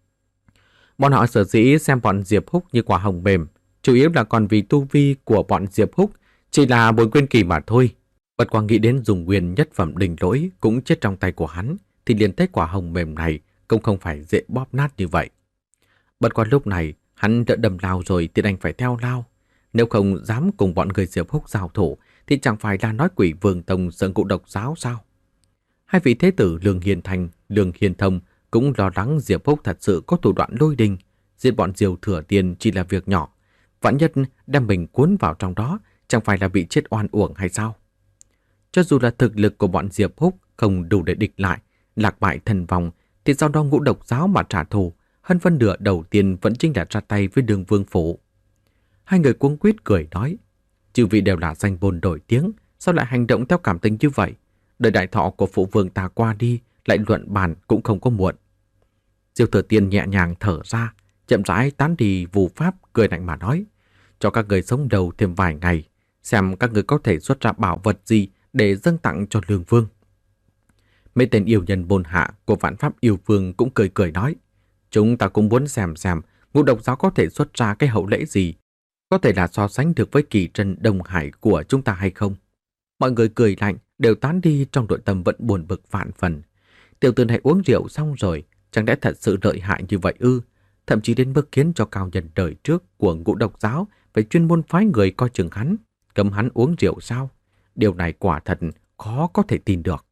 Bọn họ sở dĩ xem bọn Diệp Húc như quả hồng mềm, chủ yếu là còn vì tu vi của bọn Diệp Húc chỉ là bồi quyên kỳ mà thôi. Bất quá nghĩ đến dùng nguyên nhất phẩm Đình Lỗi cũng chết trong tay của hắn, thì liền thấy quả hồng mềm này cũng không phải dễ bóp nát như vậy. Bất quá lúc này, hắn đã đâm lao rồi thì đành phải theo lao. Nếu không dám cùng bọn người Diệp Húc giao thủ, thì chẳng phải là nói Quỷ Vương Tông sợ Ngũ Độc Giáo sao? Hai vị thế tử Lương Hiền Thành, Lương Hiền Thông cũng lo lắng Diệp Húc thật sự có thủ đoạn lôi đình, giết bọn Diều Thừa Tiền chỉ là việc nhỏ, vạn nhất đem mình cuốn vào trong đó, chẳng phải là bị chết oan uổng hay sao? Cho dù là thực lực của bọn Diệp Húc không đủ để địch lại, lạc bại thần vong, thì sau đó Ngũ Độc giáo mà trả thù, hơn phân nửa đầu tiên vẫn chính là ra tay với Đường Vương phủ. Hai người cuống quýt cười nói, chư vị đều là danh bôn nổi tiếng, sao lại hành động theo cảm tình như vậy? Đợi đại thọ của phụ vương ta qua đi, lại luận bàn cũng không có muộn. Diêu Thừa Tiên nhẹ nhàng thở ra, chậm rãi tán đi vù pháp, cười lạnh mà nói, cho các người sống đầu thêm vài ngày, xem các người có thể xuất ra bảo vật gì để dâng tặng cho Lương Vương. Mấy tên yêu nhân bôn hạ của Vạn Pháp Yêu Vương cũng cười cười nói, chúng ta cũng muốn xem xem Ngũ Độc giáo có thể xuất ra cái hậu lễ gì, có thể là so sánh được với kỳ trân Đông Hải của chúng ta hay không. Mọi người cười lạnh, đều tán đi, trong nội tâm vẫn buồn bực vạn phần. Tiểu tử này uống rượu xong rồi, chẳng lẽ thật sự lợi hại như vậy ư? Thậm chí đến mức khiến cho cao nhân đời trước của Ngũ Độc giáo phải chuyên môn phái người coi chừng hắn, cấm hắn uống rượu sao? Điều này quả thật khó có thể tin được.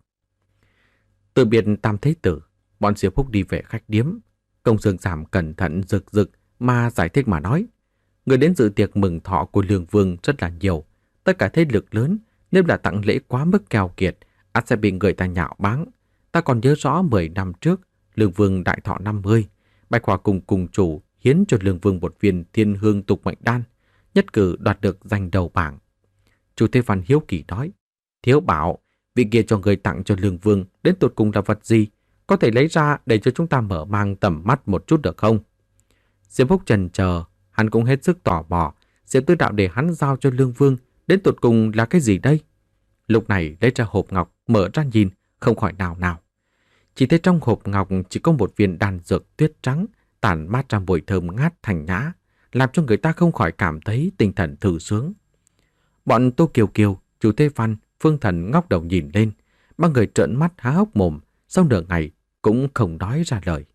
Từ biệt Tam Thế Tử, bọn Diệp Húc đi về khách điếm. Công Dương Giảm cẩn thận rực rực mà giải thích mà nói, người đến dự tiệc mừng thọ của Lương Vương rất là nhiều, tất cả thế lực lớn, nếu là tặng lễ quá mức keo kiệt, ắt sẽ bị người ta nhạo báng. Ta còn nhớ rõ mười năm trước, Lương Vương đại thọ năm mươi, Bạch Hòa cùng cùng chủ hiến cho Lương Vương một viên Thiên Hương Tục Mệnh Đan, nhất cử đoạt được danh đầu bảng. Chu Thế Văn hiếu kỳ nói, Thiếu bảo, vị kia cho người tặng cho Lương Vương đến tột cùng là vật gì? Có thể lấy ra để cho chúng ta mở mang tầm mắt một chút được không? Diệp Húc chần chờ, hắn cũng hết sức tò mò, Diệp Tư Đạo để hắn giao cho Lương Vương đến tột cùng là cái gì đây? Lúc này lấy ra hộp ngọc, mở ra nhìn, không khỏi nào nào. Chỉ thấy trong hộp ngọc chỉ có một viên đan dược tuyết trắng, tản mát ra mùi thơm ngát thành nhã, làm cho người ta không khỏi cảm thấy tinh thần thư sướng. Bọn Tô Kiều Kiều, Chu Thế Văn, Phương Thần ngóc đầu nhìn lên, ba người trợn mắt há hốc mồm, sau nửa ngày cũng không nói ra lời.